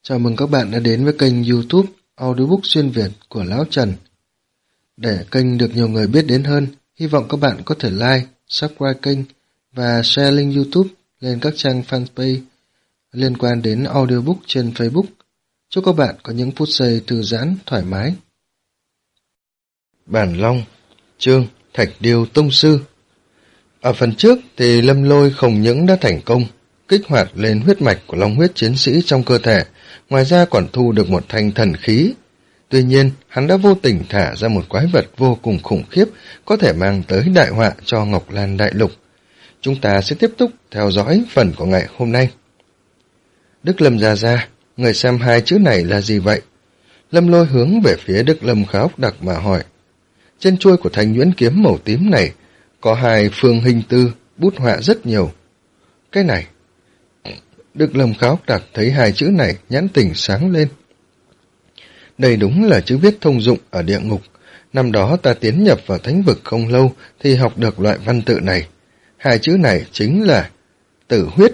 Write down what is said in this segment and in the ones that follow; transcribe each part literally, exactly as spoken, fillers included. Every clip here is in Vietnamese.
Chào mừng các bạn đã đến với kênh YouTube Audiobook Xuyên Việt của Lão Trần. Để kênh được nhiều người biết đến hơn, hy vọng các bạn có thể like, subscribe kênh và share link YouTube lên các trang fanpage liên quan đến audiobook trên Facebook. Chúc các bạn có những phút giây thư giãn, thoải mái. Bản Long, chương Thạch Điêu Tông Sư. Ở phần trước thì Lâm Lôi không những đã thành công kích hoạt lên huyết mạch của long huyết chiến sĩ trong cơ thể, ngoài ra còn thu được một thanh thần khí. Tuy nhiên, hắn đã vô tình thả ra một quái vật vô cùng khủng khiếp, có thể mang tới đại họa cho Ngọc Lan Đại Lục. Chúng ta sẽ tiếp tục theo dõi phần của ngày hôm nay. Đức Lâm Gia Gia, người xem hai chữ này là gì vậy? Lâm Lôi hướng về phía Đức Lâm Khá Ốc Đặc mà hỏi. Trên chuôi của thanh nhuyễn kiếm màu tím này có hai phương hình tư, bút họa rất nhiều. Cái này... Đức Lâm Khá Ốc Đặc thấy hai chữ này nhãn tình sáng lên. Đây đúng là chữ viết thông dụng ở địa ngục. Năm đó ta tiến nhập vào thánh vực không lâu thì học được loại văn tự này. Hai chữ này chính là tử huyết.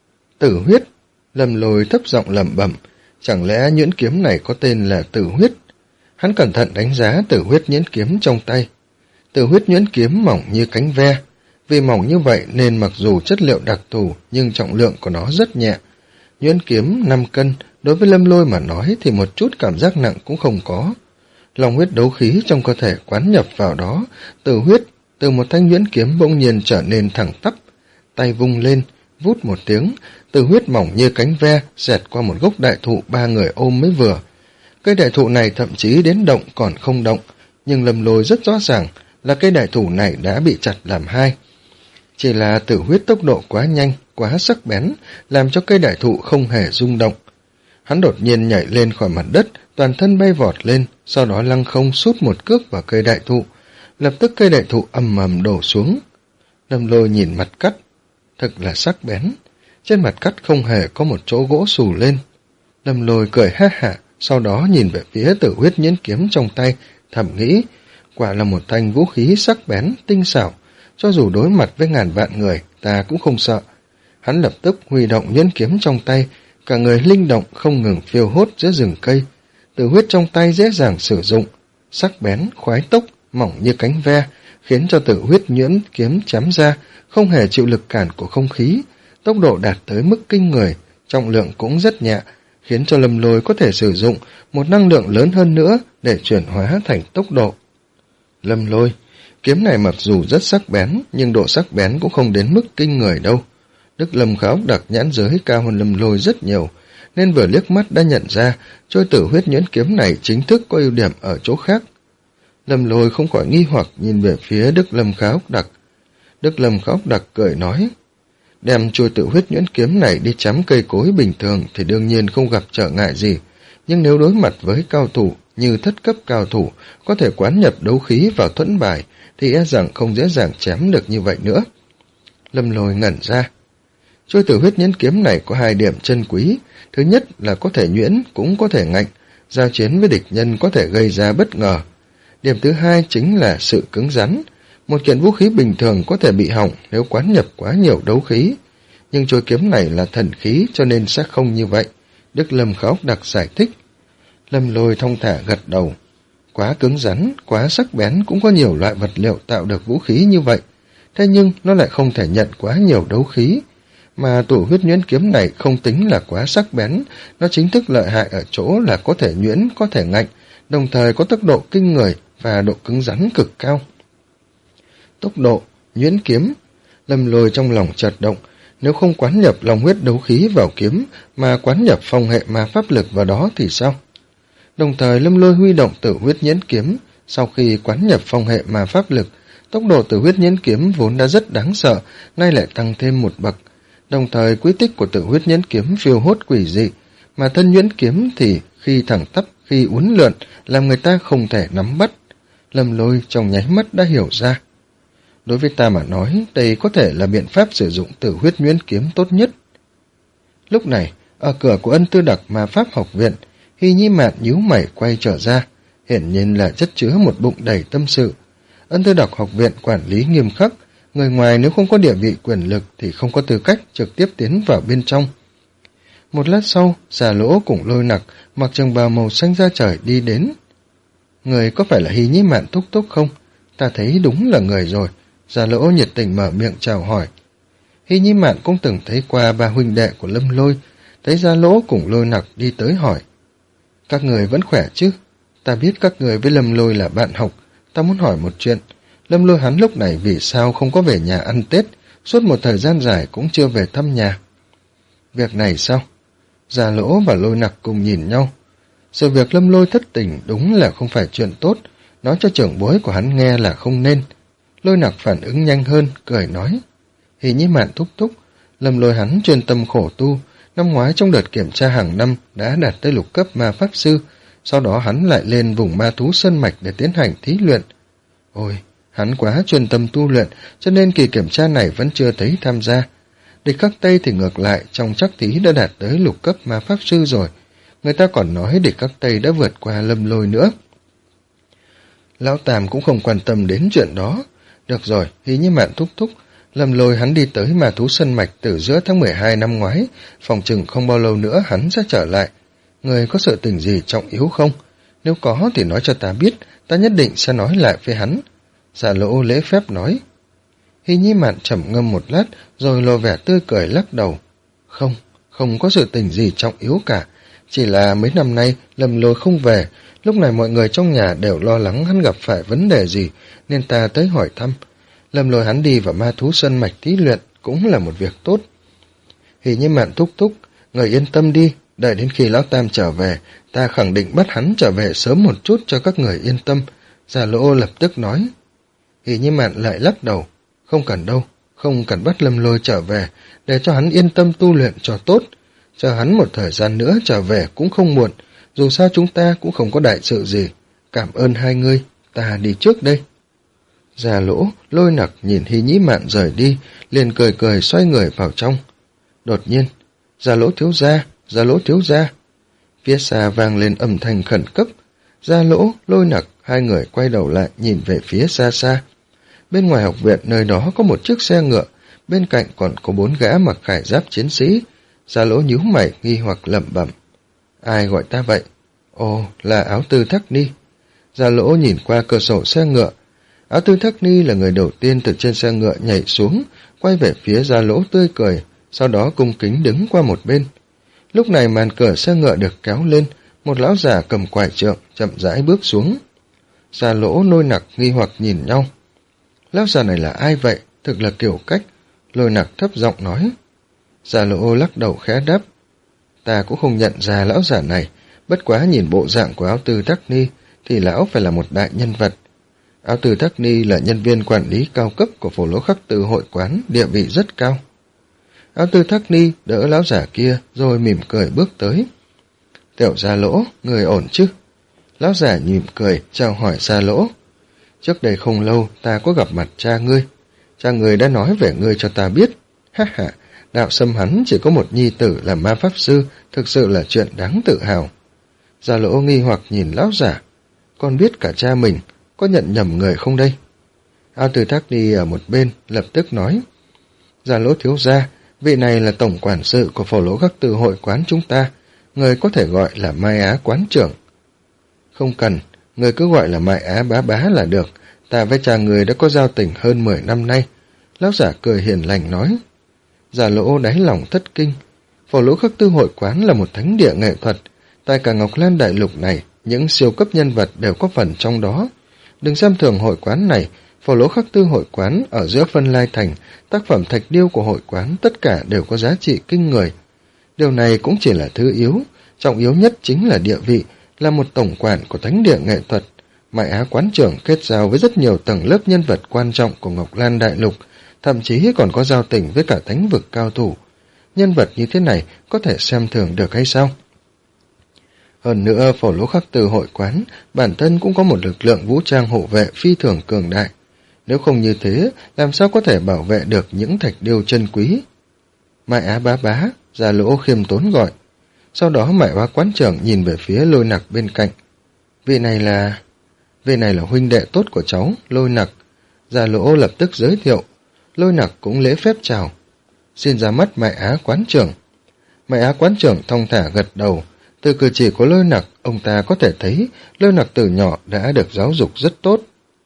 Tử huyết, Lâm Lôi thấp giọng lẩm bẩm, chẳng lẽ nhuyễn kiếm này có tên là tử huyết? Hắn cẩn thận đánh giá tử huyết nhuyễn kiếm trong tay. Tử huyết nhuyễn kiếm mỏng như cánh ve. Vì mỏng như vậy nên mặc dù chất liệu đặc thù nhưng trọng lượng của nó rất nhẹ. Nhuyễn kiếm năm cân, đối với Lâm Lôi mà nói thì một chút cảm giác nặng cũng không có. Long huyết đấu khí trong cơ thể quán nhập vào đó, tử huyết từ một thanh nhuyễn kiếm bỗng nhiên trở nên thẳng tắp. Tay vung lên, vút một tiếng, tử huyết mỏng như cánh ve xẹt qua một gốc đại thụ ba người ôm mới vừa. Cây đại thụ này thậm chí đến động còn không động, nhưng Lâm Lôi rất rõ ràng là cây đại thụ này đã bị chặt làm hai. Chỉ là tử huyết tốc độ quá nhanh, quá sắc bén, làm cho cây đại thụ không hề rung động. Hắn đột nhiên nhảy lên khỏi mặt đất, toàn thân bay vọt lên, sau đó lăng không sút một cước vào cây đại thụ. Lập tức cây đại thụ ầm ầm đổ xuống. Lâm Lôi nhìn mặt cắt, thật là sắc bén. Trên mặt cắt không hề có một chỗ gỗ xù lên. Lâm Lôi cười ha hả, sau đó nhìn về phía tử huyết nhuyễn kiếm trong tay, thầm nghĩ, quả là một thanh vũ khí sắc bén, tinh xảo. Cho dù đối mặt với ngàn vạn người, ta cũng không sợ. Hắn lập tức huy động nhuyễn kiếm trong tay, cả người linh động không ngừng phiêu hốt giữa rừng cây. Tử huyết trong tay dễ dàng sử dụng, sắc bén, khoái tốc, mỏng như cánh ve, khiến cho tử huyết nhuyễn kiếm chém ra, không hề chịu lực cản của không khí. Tốc độ đạt tới mức kinh người, trọng lượng cũng rất nhẹ, khiến cho Lâm Lôi có thể sử dụng một năng lượng lớn hơn nữa để chuyển hóa thành tốc độ. Lâm Lôi, kiếm này mặc dù rất sắc bén, nhưng độ sắc bén cũng không đến mức kinh người đâu. Đức Lâm Khá Ốc Đặc nhãn giới cao hơn Lâm Lôi rất nhiều, nên vừa liếc mắt đã nhận ra trôi tử huyết nhuyễn kiếm này chính thức có ưu điểm ở chỗ khác. Lâm Lôi không khỏi nghi hoặc nhìn về phía Đức Lâm Khá Ốc Đặc. Đức Lâm Khá Ốc Đặc cười nói, đem trôi tử huyết nhuyễn kiếm này đi chém cây cối bình thường thì đương nhiên không gặp trở ngại gì, nhưng nếu đối mặt với cao thủ như thất cấp cao thủ có thể quán nhập đấu khí vào thuẫn bài thì e rằng không dễ dàng chém được như vậy nữa. Lâm Lôi ngẩn ra. Trôi tử huyết nhuyễn kiếm này có hai điểm chân quý. Thứ nhất là có thể nhuyễn cũng có thể ngạnh, giao chiến với địch nhân có thể gây ra bất ngờ. Điểm thứ hai chính là sự cứng rắn. Một kiện vũ khí bình thường có thể bị hỏng nếu quán nhập quá nhiều đấu khí. Nhưng trôi kiếm này là thần khí cho nên sẽ không như vậy. Đức Lâm Khá Ốc Đặc giải thích. Lâm Lôi thong thả gật đầu. Quá cứng rắn, quá sắc bén cũng có nhiều loại vật liệu tạo được vũ khí như vậy. Thế nhưng nó lại không thể nhận quá nhiều đấu khí. Mà tủ huyết nhuyễn kiếm này không tính là quá sắc bén, nó chính thức lợi hại ở chỗ là có thể nhuyễn, có thể ngạnh, đồng thời có tốc độ kinh người và độ cứng rắn cực cao. Tốc độ, nhuyễn kiếm, Lâm Lôi trong lòng chợt động, nếu không quán nhập long huyết đấu khí vào kiếm mà quán nhập phong hệ ma pháp lực vào đó thì sao? Đồng thời Lâm Lôi huy động tử huyết nhuyễn kiếm, sau khi quán nhập phong hệ ma pháp lực, tốc độ tử huyết nhuyễn kiếm vốn đã rất đáng sợ, nay lại tăng thêm một bậc. Đồng thời quy tích của tử huyết nhuyễn kiếm phiêu hốt quỷ dị, mà thân nhuyễn kiếm thì khi thẳng tắp, khi uốn lượn, làm người ta không thể nắm bắt. Lâm Lôi trong nháy mắt đã hiểu ra. Đối với ta mà nói, đây có thể là biện pháp sử dụng tử huyết nhuyễn kiếm tốt nhất. Lúc này, ở cửa của Ân Tư Đặc Ma Pháp Học Viện, Hy Nhi Mạn nhíu mày quay trở ra, hiển nhiên là chất chứa một bụng đầy tâm sự. Ân Tư Đặc Học Viện quản lý nghiêm khắc, người ngoài nếu không có địa vị quyền lực thì không có tư cách trực tiếp tiến vào bên trong. Một lát sau, Già Lỗ cùng Lôi Nặc mặc trường bào màu xanh da trời đi đến. Người có phải là Hy Nhĩ Mạn thúc thúc không? Ta thấy đúng là người rồi. Già Lỗ nhiệt tình mở miệng chào hỏi. Hy Nhĩ Mạn cũng từng thấy qua ba huynh đệ của Lâm Lôi, thấy Già Lỗ cùng Lôi Nặc đi tới hỏi. Các người vẫn khỏe chứ? Ta biết các người với Lâm Lôi là bạn học, ta muốn hỏi một chuyện. Lâm Lôi hắn lúc này vì sao không có về nhà ăn Tết, suốt một thời gian dài cũng chưa về thăm nhà? Việc này sao? Già Lỗ và Lôi Nặc cùng nhìn nhau. Sự việc Lâm Lôi thất tình đúng là không phải chuyện tốt, nói cho trưởng bối của hắn nghe là không nên. Lôi Nặc phản ứng nhanh hơn, cười nói. Hy Nhĩ Mạn thúc thúc, Lâm Lôi hắn chuyên tâm khổ tu, năm ngoái trong đợt kiểm tra hàng năm đã đạt tới lục cấp ma pháp sư, sau đó hắn lại lên vùng ma thú sơn mạch để tiến hành thí luyện. Ôi, hắn quá chuyên tâm tu luyện, cho nên kỳ kiểm tra này vẫn chưa thấy tham gia. Địch Khắc Tây thì ngược lại, trong chắc thí đã đạt tới lục cấp ma pháp sư rồi. Người ta còn nói Địch Khắc Tây đã vượt qua Lâm Lôi nữa. Lão Tam cũng không quan tâm đến chuyện đó. Được rồi, Hy Nhĩ Mạn thúc thúc, Lâm Lôi hắn đi tới ma thú sơn mạch từ giữa tháng mười hai năm ngoái, phòng chừng không bao lâu nữa hắn sẽ trở lại. Người có sự tình gì trọng yếu không? Nếu có thì nói cho ta biết, ta nhất định sẽ nói lại với hắn. Già Lỗ lễ phép nói. Hy Nhĩ Mạn trầm ngâm một lát, rồi lộ vẻ tươi cười lắc đầu. Không, không có sự tình gì trọng yếu cả. Chỉ là mấy năm nay Lâm Lôi không về, lúc này mọi người trong nhà đều lo lắng hắn gặp phải vấn đề gì, nên ta tới hỏi thăm. Lâm Lôi hắn đi vào ma thú sơn mạch thí luyện cũng là một việc tốt. Hy Nhĩ Mạn thúc thúc, người yên tâm đi, đợi đến khi Lão Tam trở về, ta khẳng định bắt hắn trở về sớm một chút cho các người yên tâm. Già Lỗ lập tức nói. Hy Nhĩ Mạn lại lắc đầu. Không cần đâu, không cần bắt Lâm Lôi trở về, để cho hắn yên tâm tu luyện cho tốt. Chờ hắn một thời gian nữa trở về cũng không muộn, dù sao chúng ta cũng không có đại sự gì. Cảm ơn hai ngươi, ta đi trước đây. Già Lỗ, Lôi Nặc nhìn Hy Nhĩ Mạn rời đi, liền cười cười xoay người vào trong. Đột nhiên, Già Lỗ thiếu gia, Già Lỗ thiếu gia. Phía xa vang lên âm thanh khẩn cấp. Già Lỗ, Lôi Nặc, hai người quay đầu lại nhìn về phía xa xa. Bên ngoài học viện nơi đó có một chiếc xe ngựa, bên cạnh còn có bốn gã mặc khải giáp chiến sĩ. Già Lỗ nhíu mày nghi hoặc lẩm bẩm. Ai gọi ta vậy? Ồ, là Áo Tư Thắc Ni. Già Lỗ nhìn qua cửa sổ xe ngựa. Áo Tư Thắc Ni là người đầu tiên từ trên xe ngựa nhảy xuống, quay về phía Già Lỗ tươi cười, sau đó cung kính đứng qua một bên. Lúc này màn cửa xe ngựa được kéo lên, một lão già cầm quải trượng chậm rãi bước xuống. Già Lỗ, Lôi Nặc nghi hoặc nhìn nhau. Lão già này là ai vậy? Thực là kiểu cách. Lôi Nặc thấp giọng nói. Già Lỗ lắc đầu khẽ đáp. Ta cũng không nhận ra lão già này, bất quá nhìn bộ dạng của Áo Tư Thắc Ni thì lão phải là một đại nhân vật. Áo Tư Thắc Ni là nhân viên quản lý cao cấp của Phổ Lỗ Khắc Tư hội quán, địa vị rất cao. Áo Tư Thắc Ni đỡ lão giả kia rồi mỉm cười bước tới. Tiểu Già Lỗ, người ổn chứ? Lão giả mỉm cười chào hỏi Già Lỗ. Trước đây không lâu ta có gặp mặt cha ngươi. Cha ngươi đã nói về ngươi cho ta biết. Ha ha, Đạo Sâm hắn chỉ có một nhi tử là ma pháp sư, thực sự là chuyện đáng tự hào. Già Lỗ nghi hoặc nhìn lão giả. Con biết cả cha mình, có nhận nhầm người không đây? Áo Tư Thắc Ni ở một bên lập tức nói. Già Lỗ thiếu gia, vị này là tổng quản sự của Phổ Lỗ Khắc Tư hội quán chúng ta, người có thể gọi là Mai Á quán trưởng. Không cần, người cứ gọi là Mai Á bá bá là được, ta với cha người đã có giao tình hơn mười năm nay. Lão giả cười hiền lành nói. Già Lỗ đáy lòng thất kinh. Phổ Lỗ Khắc Tư hội quán là một thánh địa nghệ thuật, tại cả Ngọc Lan đại lục này, những siêu cấp nhân vật đều có phần trong đó. Đừng xem thường hội quán này, Phổ Lỗ Khắc Tư hội quán ở giữa Phân Lai Thành, tác phẩm thạch điêu của hội quán tất cả đều có giá trị kinh người. Điều này cũng chỉ là thứ yếu, trọng yếu nhất chính là địa vị, là một tổng quản của thánh địa nghệ thuật. Mai Á quán trưởng kết giao với rất nhiều tầng lớp nhân vật quan trọng của Ngọc Lan đại lục, thậm chí còn có giao tình với cả thánh vực cao thủ. Nhân vật như thế này có thể xem thường được hay sao? Hơn nữa, Phổ Lỗ Khắc Tư hội quán bản thân cũng có một lực lượng vũ trang hộ vệ phi thường cường đại. Nếu không như thế, làm sao có thể bảo vệ được những thạch điêu chân quý? Mai Á bá bá, Già Lỗ khiêm tốn gọi. Sau đó Mai Á quán trưởng nhìn về phía Lôi Nặc bên cạnh. Vị này là... Vị này là huynh đệ tốt của cháu, Lôi Nặc. Già Lỗ lập tức giới thiệu. Lôi Nặc cũng lễ phép chào. Xin ra mắt Mai Á quán trưởng. Mày Á quán trưởng thong thả gật đầu. Từ cử chỉ của Lôi Nặc, ông ta có thể thấy Lôi Nặc từ nhỏ đã được giáo dục rất tốt.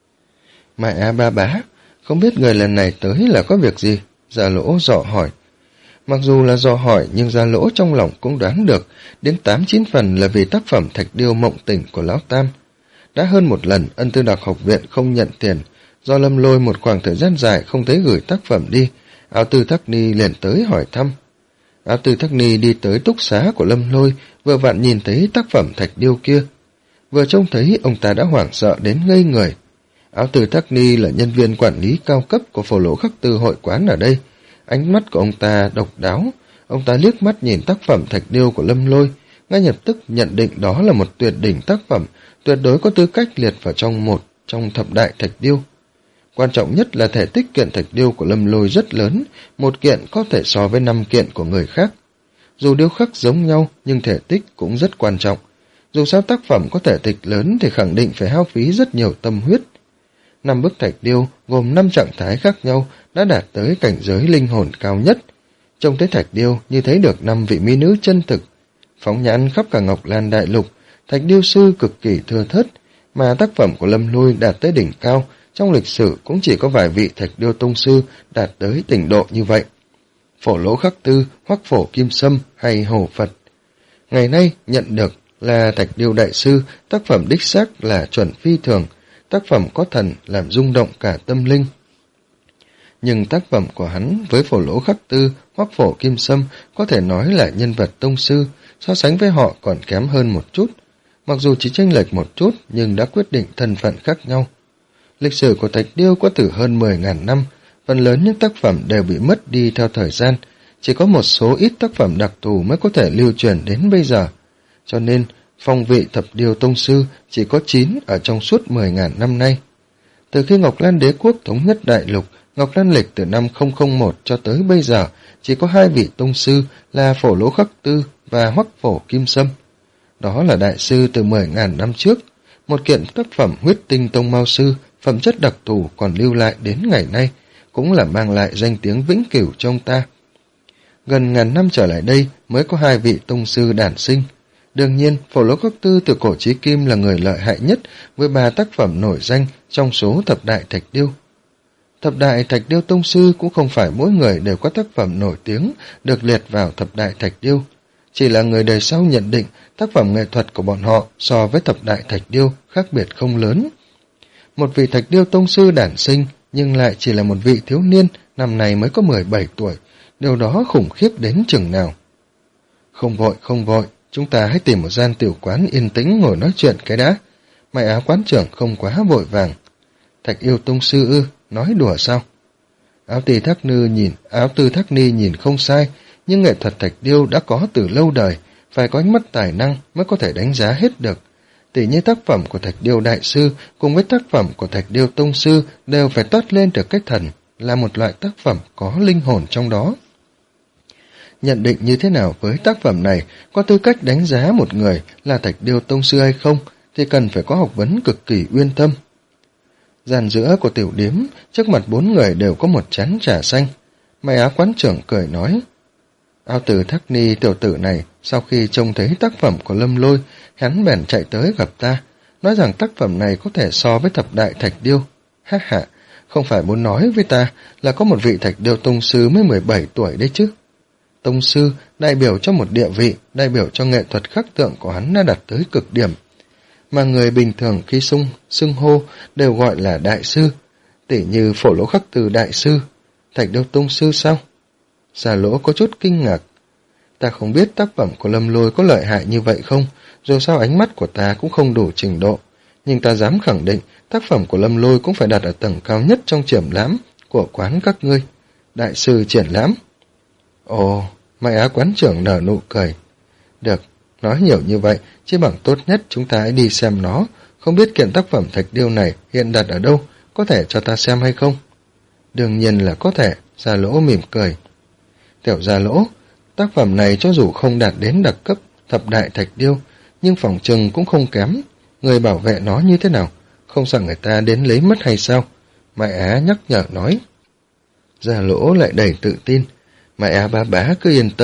Mày Á ba bá, không biết người lần này tới là có việc gì? Gia Lỗ dò hỏi. Mặc dù là dò hỏi nhưng Gia Lỗ trong lòng cũng đoán được, đến tám chín phần là vì tác phẩm Thạch Điêu Mộng Tỉnh của Lão Tam. Đã hơn một lần Ân Tư Đặc học viện không nhận tiền, do Lâm Lôi một khoảng thời gian dài không thấy gửi tác phẩm đi, Áo Tư Thắc Ni liền tới hỏi thăm. Áo Tư Thắc Ni đi tới túc xá của Lâm Lôi, vừa vặn nhìn thấy tác phẩm Thạch Điêu kia. Vừa trông thấy ông ta đã hoảng sợ đến ngây người. Áo Tư Thắc Ni là nhân viên quản lý cao cấp của Phổ Lỗ Khắc Tư hội quán ở đây. Ánh mắt của ông ta độc đáo, ông ta liếc mắt nhìn tác phẩm Thạch Điêu của Lâm Lôi, ngay lập tức nhận định đó là một tuyệt đỉnh tác phẩm, tuyệt đối có tư cách liệt vào trong một trong thập đại Thạch Điêu. Quan trọng nhất là thể tích kiện Thạch Điêu của Lâm Lôi rất lớn, một kiện có thể so với năm kiện của người khác. Dù điêu khắc giống nhau nhưng thể tích cũng rất quan trọng. Dù sao tác phẩm có thể tích lớn thì khẳng định phải hao phí rất nhiều tâm huyết. Năm bức Thạch Điêu gồm năm trạng thái khác nhau đã đạt tới cảnh giới linh hồn cao nhất. Trông thấy Thạch Điêu như thấy được năm vị mỹ nữ chân thực. Phóng nhãn khắp cả Ngọc Lan Đại Lục, Thạch Điêu sư cực kỳ thưa thớt, mà tác phẩm của Lâm Lôi đạt tới đỉnh cao, trong lịch sử cũng chỉ có vài vị Thạch Điêu tông sư đạt tới trình độ như vậy. Phổ Lỗ Khắc Tư, Hoắc Phổ Kim Sâm hay Hồ Phật. Ngày nay nhận được là Thạch Điêu đại sư, tác phẩm đích xác là chuẩn phi thường, tác phẩm có thần làm rung động cả tâm linh. Nhưng tác phẩm của hắn với Phổ Lỗ Khắc Tư, Hoắc Phổ Kim Sâm có thể nói là nhân vật tông sư, so sánh với họ còn kém hơn một chút. Mặc dù chỉ chênh lệch một chút nhưng đã quyết định thân phận khác nhau. Lịch sử của Thạch Điêu có từ hơn mười nghìn năm, phần lớn những tác phẩm đều bị mất đi theo thời gian, chỉ có một số ít tác phẩm đặc thù mới có thể lưu truyền đến bây giờ. Cho nên, phong vị thập điêu tông sư chỉ có chín ở trong suốt mười nghìn năm nay. Từ khi Ngọc Lan Đế quốc thống nhất đại lục, Ngọc Lan lịch từ năm không không một cho tới bây giờ, chỉ có hai vị tông sư là Phổ Lỗ Khắc Tư và Hoắc Phổ Kim Sâm. Đó là đại sư từ mười nghìn năm trước. Một kiện tác phẩm huyết tinh tông mao sư, phẩm chất đặc thù còn lưu lại đến ngày nay, cũng là mang lại danh tiếng vĩnh cửu cho ông ta. Gần ngàn năm trở lại đây mới có hai vị tông sư đản sinh. Đương nhiên, Phổ Lỗ Khắc Tư từ cổ chí kim là người lợi hại nhất với ba tác phẩm nổi danh trong số thập đại Thạch Điêu. Thập đại Thạch Điêu tông sư cũng không phải mỗi người đều có tác phẩm nổi tiếng được liệt vào thập đại Thạch Điêu. Chỉ là người đời sau nhận định tác phẩm nghệ thuật của bọn họ so với thập đại Thạch Điêu khác biệt không lớn. Một vị Thạch Điêu tông sư đản sinh nhưng lại chỉ là một vị thiếu niên, năm nay mới có mười bảy tuổi, điều đó khủng khiếp đến chừng nào. Không vội, không vội, chúng ta hãy tìm một gian tiểu quán yên tĩnh ngồi nói chuyện cái đã. Mày Á quán trưởng không quá vội vàng. Thạch Yêu tông sư ư, nói đùa sao? Áo Tư Thắc Nư nhìn, Áo Tư Thắc Ni nhìn không sai, nhưng nghệ thuật Thạch Điêu đã có từ lâu đời, phải có ánh mắt tài năng mới có thể đánh giá hết được. Tỉ như tác phẩm của Thạch Điêu đại sư cùng với tác phẩm của Thạch Điêu tông sư đều phải toát lên được cái thần, là một loại tác phẩm có linh hồn trong đó. Nhận định như thế nào với tác phẩm này, có tư cách đánh giá một người là Thạch Điêu tông sư hay không, thì cần phải có học vấn cực kỳ uyên thâm. Gian giữa của tiểu điếm, trước mặt bốn người đều có một chén trà xanh. Mày Á quán trưởng cười nói, Ao Tử Thắc Ni tiểu tử này, sau khi trông thấy tác phẩm của Lâm Lôi, hắn bèn chạy tới gặp ta, nói rằng tác phẩm này có thể so với thập đại Thạch Điêu. Ha ha, không phải muốn nói với ta là có một vị Thạch Điêu tông sư mới mười bảy tuổi đấy chứ. Tông sư đại biểu cho một địa vị, đại biểu cho nghệ thuật khắc tượng của hắn đã đạt tới cực điểm. Mà người bình thường khi xưng xưng hô đều gọi là đại sư, tỉ như Phổ Lỗ Khắc Tư đại sư, Thạch Điêu tông sư sao? Gia Lỗ có chút kinh ngạc. Ta không biết tác phẩm của Lâm Lôi có lợi hại như vậy không, dù sao ánh mắt của ta cũng không đủ trình độ, nhưng ta dám khẳng định tác phẩm của Lâm Lôi cũng phải đặt ở tầng cao nhất trong triển lãm của quán các ngươi. Đại sư triển lãm. Ồ, Mai Á quán trưởng nở nụ cười. Được, nói nhiều như vậy, chứ bằng tốt nhất chúng ta hãy đi xem nó. Không biết kiện tác phẩm Thạch Điêu này hiện đặt ở đâu, có thể cho ta xem hay không? Đương nhiên là có thể, Gia Lỗ mỉm cười. Tiểu Gia Lỗ, tác phẩm này cho dù không đạt đến đặc cấp thập đại Thạch Điêu, nhưng phòng trừng cũng không kém. Người bảo vệ nó như thế nào? Không sợ người ta đến lấy mất hay sao? Mai Á nhắc nhở nói. Gia Lỗ lại đầy tự tin. Mai Á bá bá cứ yên tâm,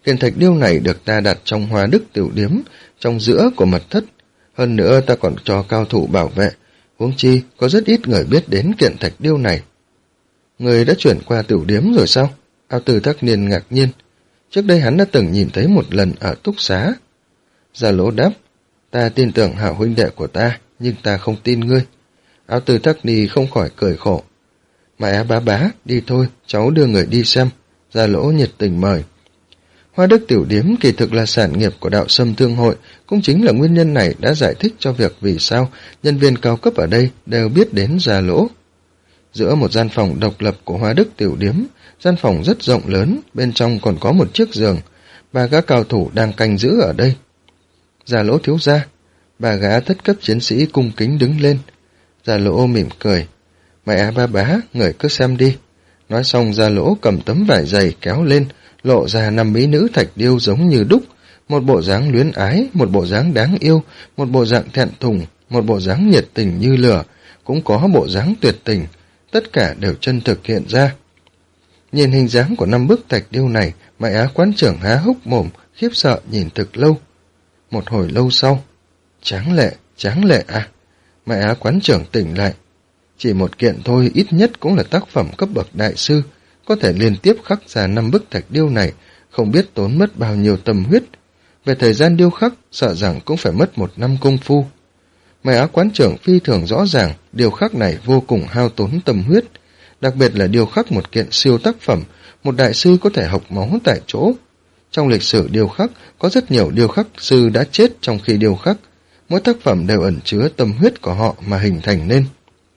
Kiện thạch điêu này được ta đặt trong Hoa Đức Tiểu Điếm, trong giữa của mật thất. Hơn nữa ta còn cho cao thủ bảo vệ, huống chi có rất ít người biết đến kiện thạch điêu này. Người đã chuyển qua Tiểu Điếm rồi sao? Ao Tử Thác Niên ngạc nhiên. Trước đây hắn đã từng nhìn thấy một lần ở túc xá. Gia Lỗ đáp, ta tin tưởng hảo huynh đệ của ta, nhưng ta không tin ngươi. Ao Tử Thác Ni không khỏi cười khổ. Mẹ bá bá, đi thôi, cháu đưa người đi xem. Gia Lỗ nhiệt tình mời. Hoa Đức Tiểu Điếm kỳ thực là sản nghiệp của Đạo Sâm Thương Hội, cũng chính là nguyên nhân này đã giải thích cho việc vì sao nhân viên cao cấp ở đây đều biết đến Gia Lỗ. Giữa một gian phòng độc lập của Hoa Đức Tiểu Điếm, gian phòng rất rộng lớn, bên trong còn có một chiếc giường, ba gã cao thủ đang canh giữ ở đây. Gia Lỗ thiếu gia, ba gã thất cấp chiến sĩ cung kính đứng lên. Gia Lỗ mỉm cười, mẹ ba bá, người cứ xem đi. Nói xong Gia Lỗ cầm tấm vải dày kéo lên, lộ ra năm mỹ nữ thạch điêu giống như đúc, một bộ dáng luyến ái, một bộ dáng đáng yêu, một bộ dạng thẹn thùng, một bộ dáng nhiệt tình như lửa, cũng có bộ dáng tuyệt tình, tất cả đều chân thực hiện ra. Nhìn hình dáng của năm bức thạch điêu này, Mại Á quán trưởng há hốc mồm, khiếp sợ nhìn thực lâu. Một hồi lâu sau, tráng lệ, tráng lệ à, Mại Á quán trưởng tỉnh lại. Chỉ một kiện thôi ít nhất cũng là tác phẩm cấp bậc đại sư, có thể liên tiếp khắc ra năm bức thạch điêu này, không biết tốn mất bao nhiêu tâm huyết. Về thời gian điêu khắc, sợ rằng cũng phải mất một năm công phu. Mại Á quán trưởng phi thường rõ ràng, điêu khắc này vô cùng hao tốn tâm huyết, đặc biệt là điêu khắc một kiện siêu tác phẩm, một đại sư có thể học máu tại chỗ. Trong lịch sử điêu khắc, có rất nhiều điêu khắc sư đã chết trong khi điêu khắc, mỗi tác phẩm đều ẩn chứa tâm huyết của họ mà hình thành nên.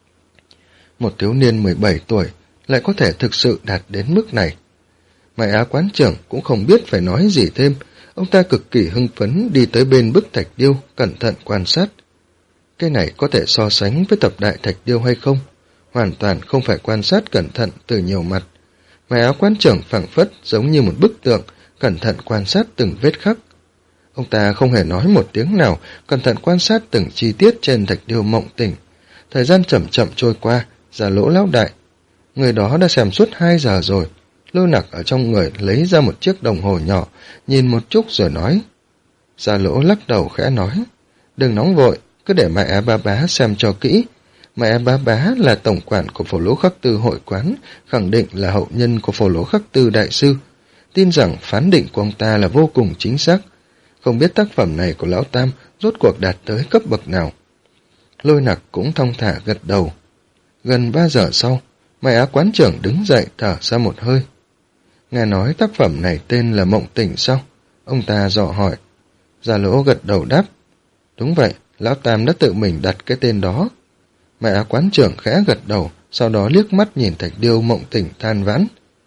Một thiếu niên mười bảy tuổi lại có thể thực sự đạt đến mức này. Mại Á quán trưởng cũng không biết phải nói gì thêm, ông ta cực kỳ hưng phấn đi tới bên bức thạch điêu, cẩn thận quan sát. Cái này có thể so sánh với tập đại thạch điêu hay không? Hoàn toàn không phải quan sát cẩn thận từ nhiều mặt. Mại Á quán trưởng phảng phất giống như một bức tượng, cẩn thận quan sát từng vết khắc. Ông ta không hề nói một tiếng nào, cẩn thận quan sát từng chi tiết trên thạch điêu Mộng Tình. Thời gian chậm chậm trôi qua, Gia Lỗ lão đại. Người đó đã xem suốt hai giờ rồi. Lôi Nặc ở trong người lấy ra một chiếc đồng hồ nhỏ, nhìn một chút rồi nói. Gia Lỗ lắc đầu khẽ nói, đừng nóng vội, cứ để Mại Á bá bá xem cho kỹ. Mại Á bá bá là tổng quản của Phổ Lỗ Khắc Tư hội quán, khẳng định là hậu nhân của Phổ Lỗ Khắc Tư đại sư. Tin rằng phán định của ông ta là vô cùng chính xác. Không biết tác phẩm này của Lão Tam rốt cuộc đạt tới cấp bậc nào. Lôi Nặc cũng thong thả gật đầu. Gần ba giờ sau, Mại Á quán trưởng đứng dậy thở ra một hơi. Nghe nói tác phẩm này tên là Mộng Tình sao? Ông ta dò hỏi. Gia Lỗ gật đầu đáp. Đúng vậy, Lão Tam đã tự mình đặt cái tên đó. Mại Á quán trưởng khẽ gật đầu, sau đó liếc mắt nhìn thạch điêu Mộng Tình than vãn.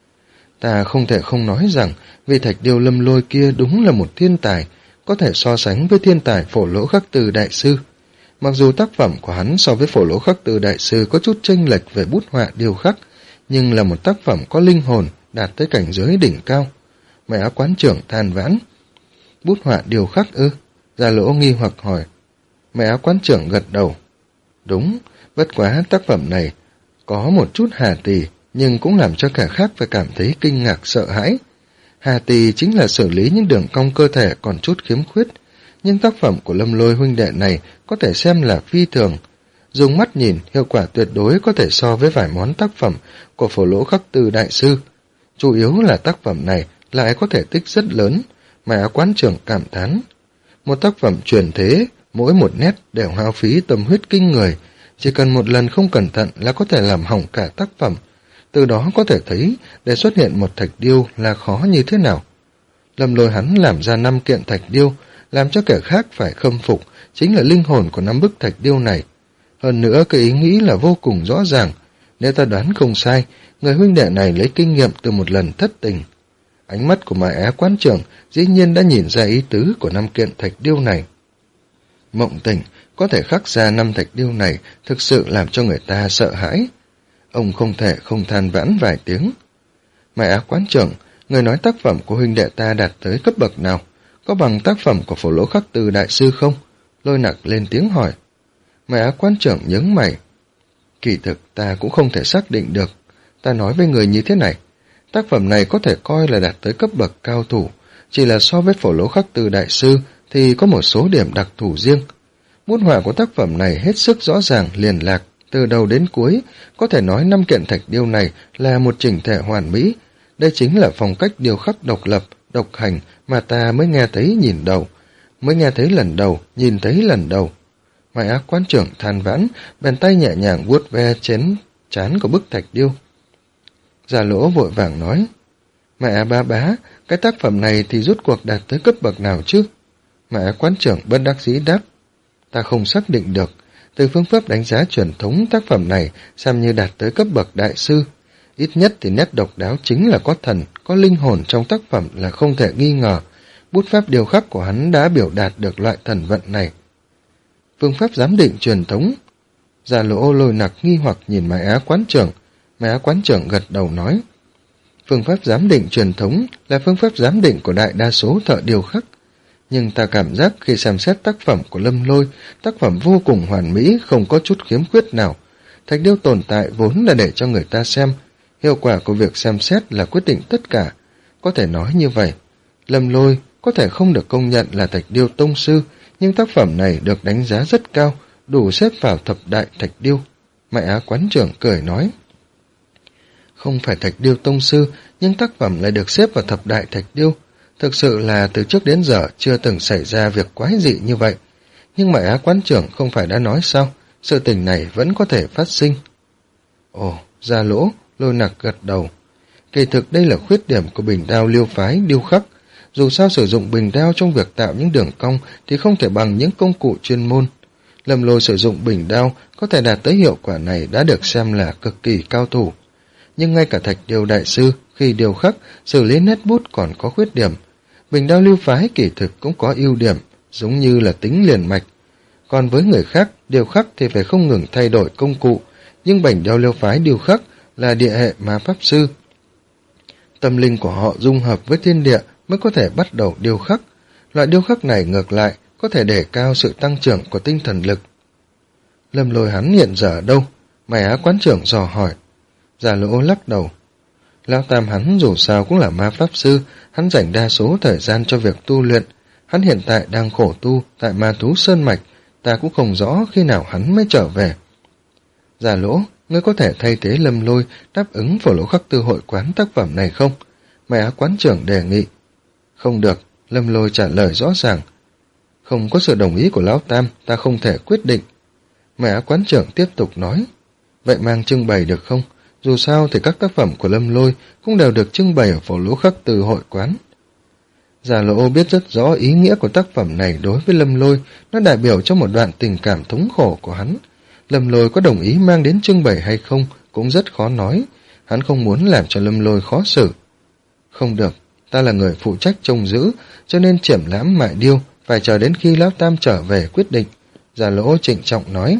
Ta không thể không nói rằng, vì thạch điêu Lâm Lôi kia đúng là một thiên tài, có thể so sánh với thiên tài Phổ Lỗ Khắc Tư đại sư. Mặc dù tác phẩm của hắn so với Phổ Lỗ Khắc Tư đại sư có chút chênh lệch về bút họa điêu khắc, nhưng là một tác phẩm có linh hồn, đạt tới cảnh giới đỉnh cao. Mại Á quán trưởng than vãn. Bút họa điêu khắc ư? Gia Lỗ nghi hoặc hỏi. Mại Á quán trưởng gật đầu. Đúng, bất quá tác phẩm này có một chút hà tỳ, nhưng cũng làm cho kẻ khác phải cảm thấy kinh ngạc sợ hãi. Hà tỳ chính là xử lý những đường cong cơ thể còn chút khiếm khuyết, nhưng tác phẩm của Lâm Lôi huynh đệ này có thể xem là phi thường. Dùng mắt nhìn, hiệu quả tuyệt đối có thể so với vài món tác phẩm của Phổ Lỗ Khắc Tư đại sư. Chủ yếu là tác phẩm này lại có thể tích rất lớn, mà quán trưởng cảm thán. Một tác phẩm truyền thế, mỗi một nét đều hao phí tâm huyết kinh người, chỉ cần một lần không cẩn thận là có thể làm hỏng cả tác phẩm. Từ đó có thể thấy để xuất hiện một thạch điêu là khó như thế nào. Lâm Lôi hắn làm ra năm kiện thạch điêu, làm cho kẻ khác phải khâm phục, chính là linh hồn của năm bức thạch điêu này. Hơn nữa cái ý nghĩ là vô cùng rõ ràng, nếu ta đoán không sai, người huynh đệ này lấy kinh nghiệm từ một lần thất tình. Ánh mắt của Mại Á quán trưởng dĩ nhiên đã nhìn ra ý tứ của năm kiện thạch điêu này. Mộng Tình có thể khắc ra năm thạch điêu này thực sự làm cho người ta sợ hãi. Ông không thể không than vãn vài tiếng. Mại Á quán trưởng, người nói tác phẩm của huynh đệ ta đạt tới cấp bậc nào? Có bằng tác phẩm của Phổ Lỗ Khắc Tư đại sư không? Lôi Nặc lên tiếng hỏi. Mại Á quán trưởng nhướng mày. Kỳ thực ta cũng không thể xác định được. Ta nói với người như thế này, tác phẩm này có thể coi là đạt tới cấp bậc cao thủ, chỉ là so với Phổ Lỗ Khắc Từ đại sư thì có một số điểm đặc thù riêng. Bút họa của tác phẩm này hết sức rõ ràng, liền lạc, từ đầu đến cuối, có thể nói năm kiện thạch điêu này là một chỉnh thể hoàn mỹ. Đây chính là phong cách điêu khắc độc lập, độc hành mà ta mới nghe thấy nhìn đầu, mới nghe thấy lần đầu, nhìn thấy lần đầu. Mai Á quán trưởng than vãn, bèn tay nhẹ nhàng vuốt ve chén trán của bức thạch điêu. Già Lỗ vội vàng nói, Mai Á bá bá, cái tác phẩm này thì rút cuộc đạt tới cấp bậc nào chứ? Mai Á quán trưởng bất đắc dĩ đáp, ta không xác định được. Từ phương pháp đánh giá truyền thống, tác phẩm này xem như đạt tới cấp bậc đại sư. Ít nhất thì nét độc đáo chính là có thần, có linh hồn trong tác phẩm là không thể nghi ngờ. Bút pháp điêu khắc của hắn đã biểu đạt được loại thần vận này. Phương pháp giám định truyền thống. Già Lỗ Lôi Nặc nghi hoặc nhìn Mai Á quán trưởng. Mai Á quán trưởng gật đầu nói, phương pháp giám định truyền thống là phương pháp giám định của đại đa số thợ điêu khắc. Nhưng ta cảm giác khi xem xét tác phẩm của Lâm Lôi, tác phẩm vô cùng hoàn mỹ, không có chút khiếm khuyết nào. Thạch điêu tồn tại vốn là để cho người ta xem. Hiệu quả của việc xem xét là quyết định tất cả. Có thể nói như vậy, Lâm Lôi có thể không được công nhận là thạch điêu tông sư, nhưng tác phẩm này được đánh giá rất cao, đủ xếp vào thập đại thạch điêu. Mai Á quán trưởng cười nói, không phải thạch điêu tông sư, nhưng tác phẩm lại được xếp vào thập đại thạch điêu. Thực sự là từ trước đến giờ chưa từng xảy ra việc quái dị như vậy. Nhưng Mai Á quán trưởng không phải đã nói sao, sự tình này vẫn có thể phát sinh. Ồ, Gia Lỗ, Lôi Nặc gật đầu. Kỳ thực đây là khuyết điểm của bình đao Liêu phái điêu khắc. Dù sao sử dụng bình đao trong việc tạo những đường cong thì không thể bằng những công cụ chuyên môn. Lâm Lôi sử dụng bình đao có thể đạt tới hiệu quả này đã được xem là cực kỳ cao thủ. Nhưng ngay cả thạch điêu đại sư khi điêu khắc, xử lý nét bút còn có khuyết điểm. Bình đao Lưu phái kỳ thực cũng có ưu điểm, giống như là tính liền mạch. Còn với người khác, điêu khắc thì phải không ngừng thay đổi công cụ, nhưng bình đao Lưu phái điêu khắc là địa hệ ma pháp sư. Tâm linh của họ dung hợp với thiên địa mới có thể bắt đầu điêu khắc. Loại điêu khắc này ngược lại có thể đề cao sự tăng trưởng của tinh thần lực. Lâm Lôi hắn hiện giờ ở đâu? Mai Á quán trưởng dò hỏi. Già Lỗ lắc đầu. Lão Tam hắn dù sao cũng là ma pháp sư, hắn dành đa số thời gian cho việc tu luyện. Hắn hiện tại đang khổ tu tại ma thú Sơn Mạch, ta cũng không rõ khi nào hắn mới trở về. Già Lỗ, ngươi có thể thay thế Lâm Lôi đáp ứng Phổ Lỗ Khắc Tư hội quán tác phẩm này không? Mai Á quán trưởng đề nghị. Không được, Lâm Lôi trả lời rõ ràng. Không có sự đồng ý của Lão Tam, ta không thể quyết định. Mai Á quán trưởng tiếp tục nói. Vậy mang trưng bày được không? Dù sao thì các tác phẩm của Lâm Lôi cũng đều được trưng bày ở Phổ Lỗ Khắc Từ hội quán. Già Lỗ biết rất rõ ý nghĩa của tác phẩm này đối với Lâm Lôi, nó đại biểu cho một đoạn tình cảm thống khổ của hắn. Lâm Lôi có đồng ý mang đến trưng bày hay không cũng rất khó nói, hắn không muốn làm cho Lâm Lôi khó xử. Không được, ta là người phụ trách trông giữ, cho nên triển lãm mại điêu phải chờ đến khi Lão Tam trở về quyết định. Già Lỗ trịnh trọng nói.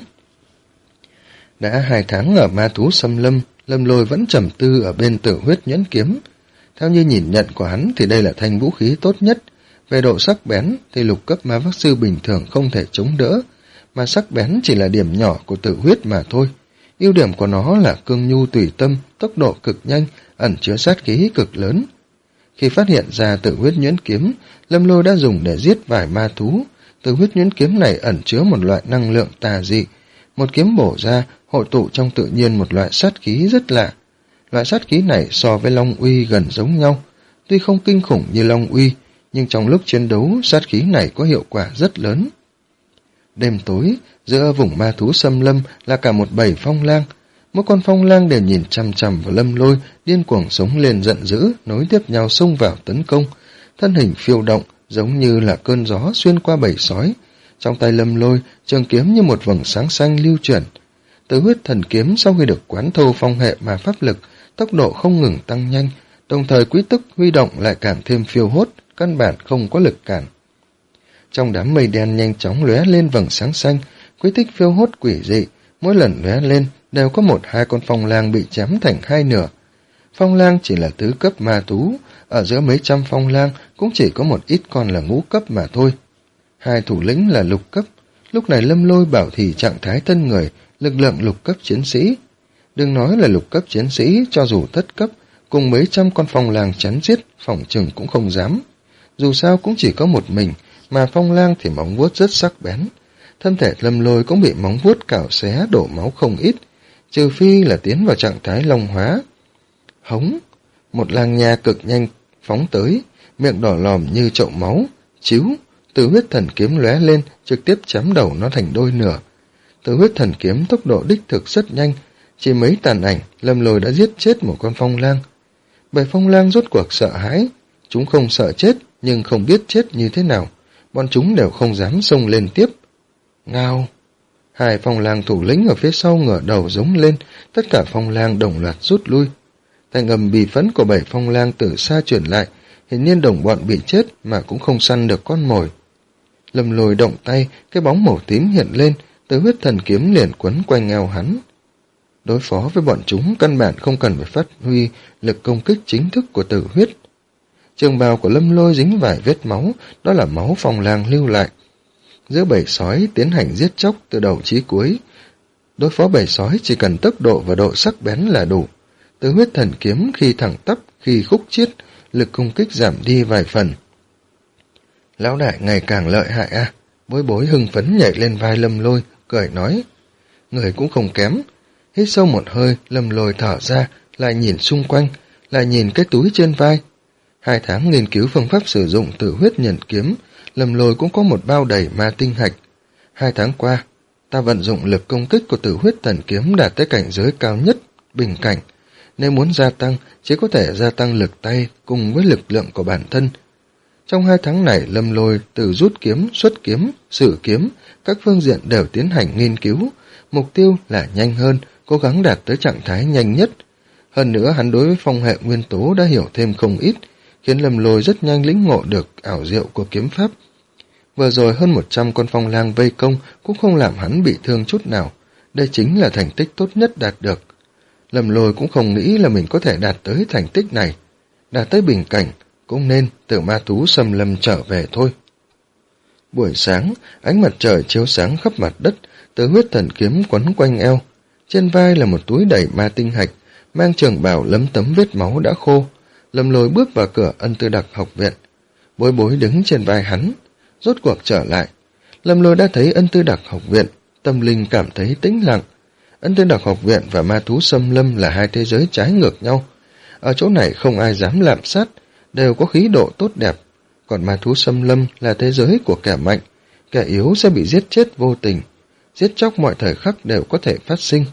Đã hai tháng ở ma thú xâm lâm, Lâm Lôi vẫn trầm tư ở bên Tử Huyết Nhẫn Kiếm. Theo như nhìn nhận của hắn thì đây là thanh vũ khí tốt nhất. Về độ sắc bén thì lục cấp ma pháp sư bình thường không thể chống đỡ, mà sắc bén chỉ là điểm nhỏ của Tử Huyết mà thôi. Ưu điểm của nó là cương nhu tùy tâm, tốc độ cực nhanh, ẩn chứa sát khí cực lớn. Khi phát hiện ra Tử Huyết Nhẫn Kiếm, Lâm Lôi đã dùng để giết vài ma thú. Tử Huyết Nhẫn Kiếm này ẩn chứa một loại năng lượng tà dị. Một kiếm bổ ra, hội tụ trong tự nhiên một loại sát khí rất lạ. Loại sát khí này so với Long Uy gần giống nhau. Tuy không kinh khủng như Long Uy, nhưng trong lúc chiến đấu, sát khí này có hiệu quả rất lớn. Đêm tối, giữa vùng ma thú xâm lâm là cả một bầy phong lang. Mỗi con phong lang đều nhìn chằm chằm vào Lâm Lôi, điên cuồng sống lên giận dữ, nối tiếp nhau xông vào tấn công. Thân hình phiêu động, giống như là cơn gió xuyên qua bầy sói. Trong tay Lâm Lôi, trường kiếm như một vầng sáng xanh lưu chuyển. Tử Huyết Thần Kiếm sau khi được quán thâu phong hệ mà pháp lực, tốc độ không ngừng tăng nhanh, đồng thời quý tức huy động lại càng thêm phiêu hốt, căn bản không có lực cản. Trong đám mây đen nhanh chóng lóe lên vầng sáng xanh, quý tích phiêu hốt quỷ dị, mỗi lần lóe lên đều có một hai con phong lang bị chém thành hai nửa. Phong lang chỉ là tứ cấp ma thú, ở giữa mấy trăm phong lang cũng chỉ có một ít con là ngũ cấp mà thôi. Hai thủ lĩnh là lục cấp, lúc này Lâm Lôi bảo thì trạng thái thân người, lực lượng lục cấp chiến sĩ. Đừng nói là lục cấp chiến sĩ, cho dù thất cấp, cùng mấy trăm con phong lang chắn giết, phòng chừng cũng không dám. dù sao cũng chỉ có một mình, mà Phong Lang thì móng vuốt rất sắc bén. Thân thể Lâm Lôi cũng bị móng vuốt cào xé đổ máu không ít, trừ phi là tiến vào trạng thái long hóa. Hống, một lang nha cực nhanh phóng tới, miệng đỏ lòm như chậu máu, chíu, từ huyết thần kiếm lóe lên, trực tiếp chém đầu nó thành đôi nửa. Từ huyết thần kiếm tốc độ đích thực rất nhanh, chỉ mấy tàn ảnh, Lâm Lôi đã giết chết một con phong lang. Bảy phong lang rốt cuộc sợ hãi, chúng không sợ chết, nhưng không biết chết như thế nào, bọn chúng đều không dám xông lên tiếp. Ngao! Hai phong lang thủ lĩnh ở phía sau ngửa đầu giống lên, tất cả phong lang đồng loạt rút lui. Thanh âm bì phẫn của bảy phong lang từ xa truyền lại, hiển nhiên đồng bọn bị chết mà cũng không săn được con mồi. Lâm Lôi động tay, cái bóng màu tím hiện lên, tới huyết thần kiếm liền quấn quanh eo hắn. Đối phó với bọn chúng căn bản không cần phải phát huy lực công kích chính thức của tử huyết. Trường bào của Lâm Lôi dính vài vết máu, đó là máu phong lang lưu lại. Giữa bầy sói tiến hành giết chóc từ đầu chí cuối. Đối phó bầy sói chỉ cần tốc độ và độ sắc bén là đủ. Từ huyết thần kiếm khi thẳng tắp, khi khúc chiết, lực công kích giảm đi vài phần. Lão đại ngày càng lợi hại à? Bối bối hưng phấn nhảy lên vai Lâm Lôi, cười nói. Người cũng không kém. Hít sâu một hơi, Lâm Lôi thở ra, lại nhìn xung quanh, lại nhìn cái túi trên vai. Hai tháng nghiên cứu phương pháp sử dụng tử huyết nhận kiếm, Lâm Lôi cũng có một bao đầy ma tinh hạch. Hai tháng qua, ta vận dụng lực công kích của tử huyết thần kiếm đạt tới cảnh giới cao nhất, bình cảnh. Nếu muốn gia tăng, chỉ có thể gia tăng lực tay cùng với lực lượng của bản thân. Trong hai tháng này, Lâm Lôi từ rút kiếm, xuất kiếm, sử kiếm, các phương diện đều tiến hành nghiên cứu. Mục tiêu là nhanh hơn, cố gắng đạt tới trạng thái nhanh nhất. Hơn nữa, hắn đối với phong hệ nguyên tố đã hiểu thêm không ít, khiến Lâm Lôi rất nhanh lĩnh ngộ được ảo diệu của kiếm pháp. Vừa rồi hơn một trăm con phong lang vây công cũng không làm hắn bị thương chút nào. Đây chính là thành tích tốt nhất đạt được. Lâm Lôi cũng không nghĩ là mình có thể đạt tới thành tích này. Đạt tới bình cảnh, cũng nên từ ma thú xâm lâm trở về thôi. Buổi sáng, ánh mặt trời chiếu sáng khắp mặt đất, từ huyết thần kiếm quấn quanh eo. Trên vai là một túi đầy ma tinh hạch, mang trường bào lấm tấm vết máu đã khô. Lâm Lôi bước vào cửa Ân Tư Đặc học viện. Bối bối đứng trên vai hắn, rốt cuộc trở lại. Lâm Lôi đã thấy Ân Tư Đặc học viện, tâm linh cảm thấy tĩnh lặng. Ân Tư Đặc học viện và ma thú xâm lâm là hai thế giới trái ngược nhau. Ở chỗ này không ai dám lạm sát, đều có khí độ tốt đẹp. Còn ma thú xâm lâm là thế giới của kẻ mạnh, kẻ yếu sẽ bị giết chết vô tình. Giết chóc mọi thời khắc đều có thể phát sinh.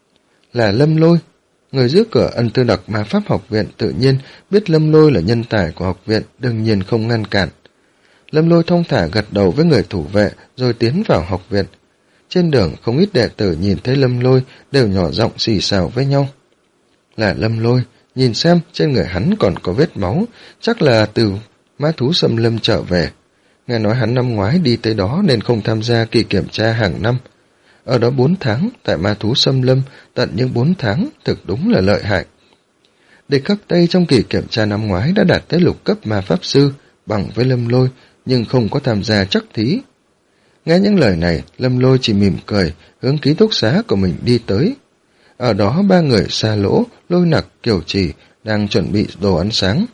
Là Lâm Lôi, người giữ cửa Ân Tư Đặc ma pháp học viện tự nhiên biết Lâm Lôi là nhân tài của học viện, đương nhiên không ngăn cản. Lâm Lôi thong thả gật đầu với người thủ vệ rồi tiến vào học viện. Trên đường không ít đệ tử nhìn thấy Lâm Lôi đều nhỏ giọng xì xào với nhau. Là Lâm Lôi, nhìn xem trên người hắn còn có vết máu, chắc là từ ma thú xâm lâm trở về. Nghe nói hắn năm ngoái đi tới đó nên không tham gia kỳ kiểm tra hàng năm. Ở đó bốn tháng, tại ma thú xâm lâm, tận những bốn tháng, thực đúng là lợi hại. Địch Khắc Tây trong kỳ kiểm tra năm ngoái đã đạt tới lục cấp ma pháp sư, bằng với Lâm Lôi, nhưng không có tham gia chắc thí. Nghe những lời này, Lâm Lôi chỉ mỉm cười, hướng ký túc xá của mình đi tới. Ở đó ba người Xa Lỗ, Lôi Nặc, Kiều Trì đang chuẩn bị đồ ăn sáng.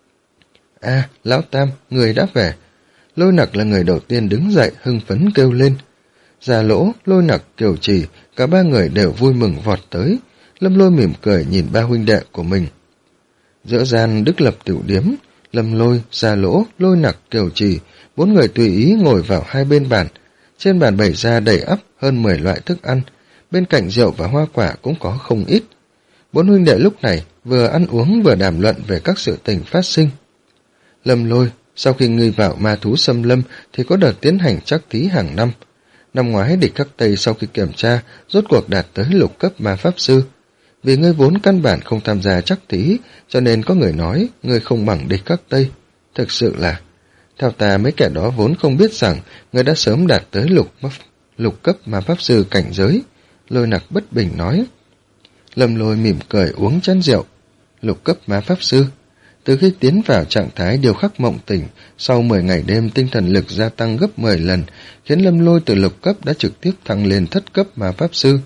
À, Lão Tam, người đã về. Lôi Nặc là người đầu tiên đứng dậy, hưng phấn kêu lên. Già Lỗ, Lôi Nặc, Kiều Trì, cả ba người đều vui mừng vọt tới. Lâm Lôi mỉm cười nhìn ba huynh đệ của mình. Giữa gian Đức Lập tiểu điếm, Lâm Lôi, Già Lỗ, Lôi Nặc, Kiều Trì, bốn người tùy ý ngồi vào hai bên bàn. Trên bàn bày ra đầy ắp hơn mười loại thức ăn, bên cạnh rượu và hoa quả cũng có không ít. Bốn huynh đệ lúc này vừa ăn uống vừa đàm luận về các sự tình phát sinh. Lâm Lôi, sau khi ngươi vào ma thú xâm lâm thì có đợt tiến hành trắc thí hàng năm. Năm ngoái Địch Khắc Tây sau khi kiểm tra rốt cuộc đạt tới lục cấp ma pháp sư. Vì ngươi vốn căn bản không tham gia trắc thí, cho nên có người nói ngươi không bằng Địch Khắc Tây. Thực sự là, theo ta mấy kẻ đó vốn không biết rằng ngươi đã sớm đạt tới lục lục cấp ma pháp sư cảnh giới. Lôi Nặc bất bình nói. Lâm Lôi mỉm cười uống chén rượu. Lục cấp ma pháp sư. Từ khi tiến vào trạng thái điều khắc mộng tỉnh, sau mười ngày đêm tinh thần lực gia tăng gấp mười lần, khiến Lâm Lôi từ lục cấp đã trực tiếp thăng lên thất cấp ma pháp sư.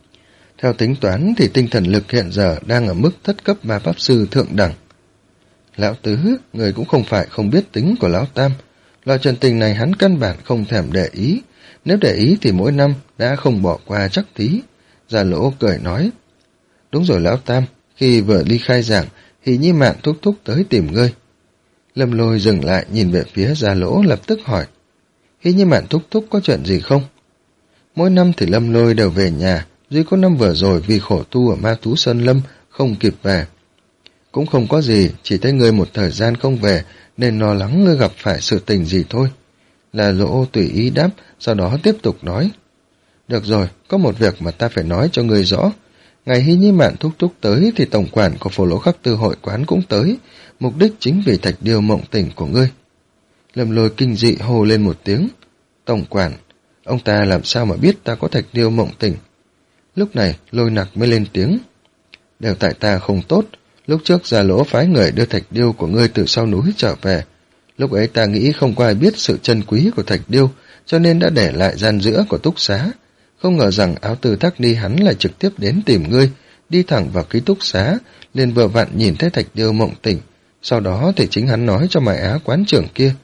Theo tính toán thì tinh thần lực hiện giờ đang ở mức thất cấp ma pháp sư thượng đẳng. Lão Tứ, người cũng không phải không biết tính của Lão Tam. Loại chuyện tình này hắn căn bản không thèm để ý. Nếu để ý thì mỗi năm đã không bỏ qua chắc tí. Gia Lỗ cười nói. Đúng rồi Lão Tam, khi vừa đi khai giảng, Hỷ Nhi Mạn thúc thúc tới tìm ngươi. Lâm Lôi dừng lại nhìn về phía Gia Lỗ lập tức hỏi. Hỷ Nhi Mạn thúc thúc có chuyện gì không? Mỗi năm thì Lâm Lôi đều về nhà, duy có năm vừa rồi vì khổ tu ở Ma Thú Sơn Lâm không kịp về. Cũng không có gì, chỉ thấy ngươi một thời gian không về nên lo lắng ngươi gặp phải sự tình gì thôi. Là Lỗ tùy ý đáp, sau đó tiếp tục nói. Được rồi, có một việc mà ta phải nói cho ngươi rõ. Ngày Hỷ Nhi Mạn thúc thúc tới thì tổng quản của Phổ Lỗ Khắc Tư hội quán cũng tới, mục đích chính vì thạch điêu mộng tỉnh của ngươi. Lâm Lôi kinh dị hô lên một tiếng. Tổng quản, ông ta làm sao mà biết ta có thạch điêu mộng tỉnh? Lúc này Lôi Nặc mới lên tiếng. Đều tại ta không tốt, lúc trước Gia Lỗ phái người đưa thạch điêu của ngươi từ sau núi trở về. Lúc ấy ta nghĩ không có ai biết sự chân quý của thạch điêu, cho nên đã để lại gian giữa của túc xá. Không ngờ rằng Áo Tư Thác Ni hắn lại trực tiếp đến tìm ngươi, đi thẳng vào ký túc xá, liền vừa vặn nhìn thấy thạch điêu mộng tỉnh. Sau đó thì chính hắn nói cho Mại Á quán trưởng kia.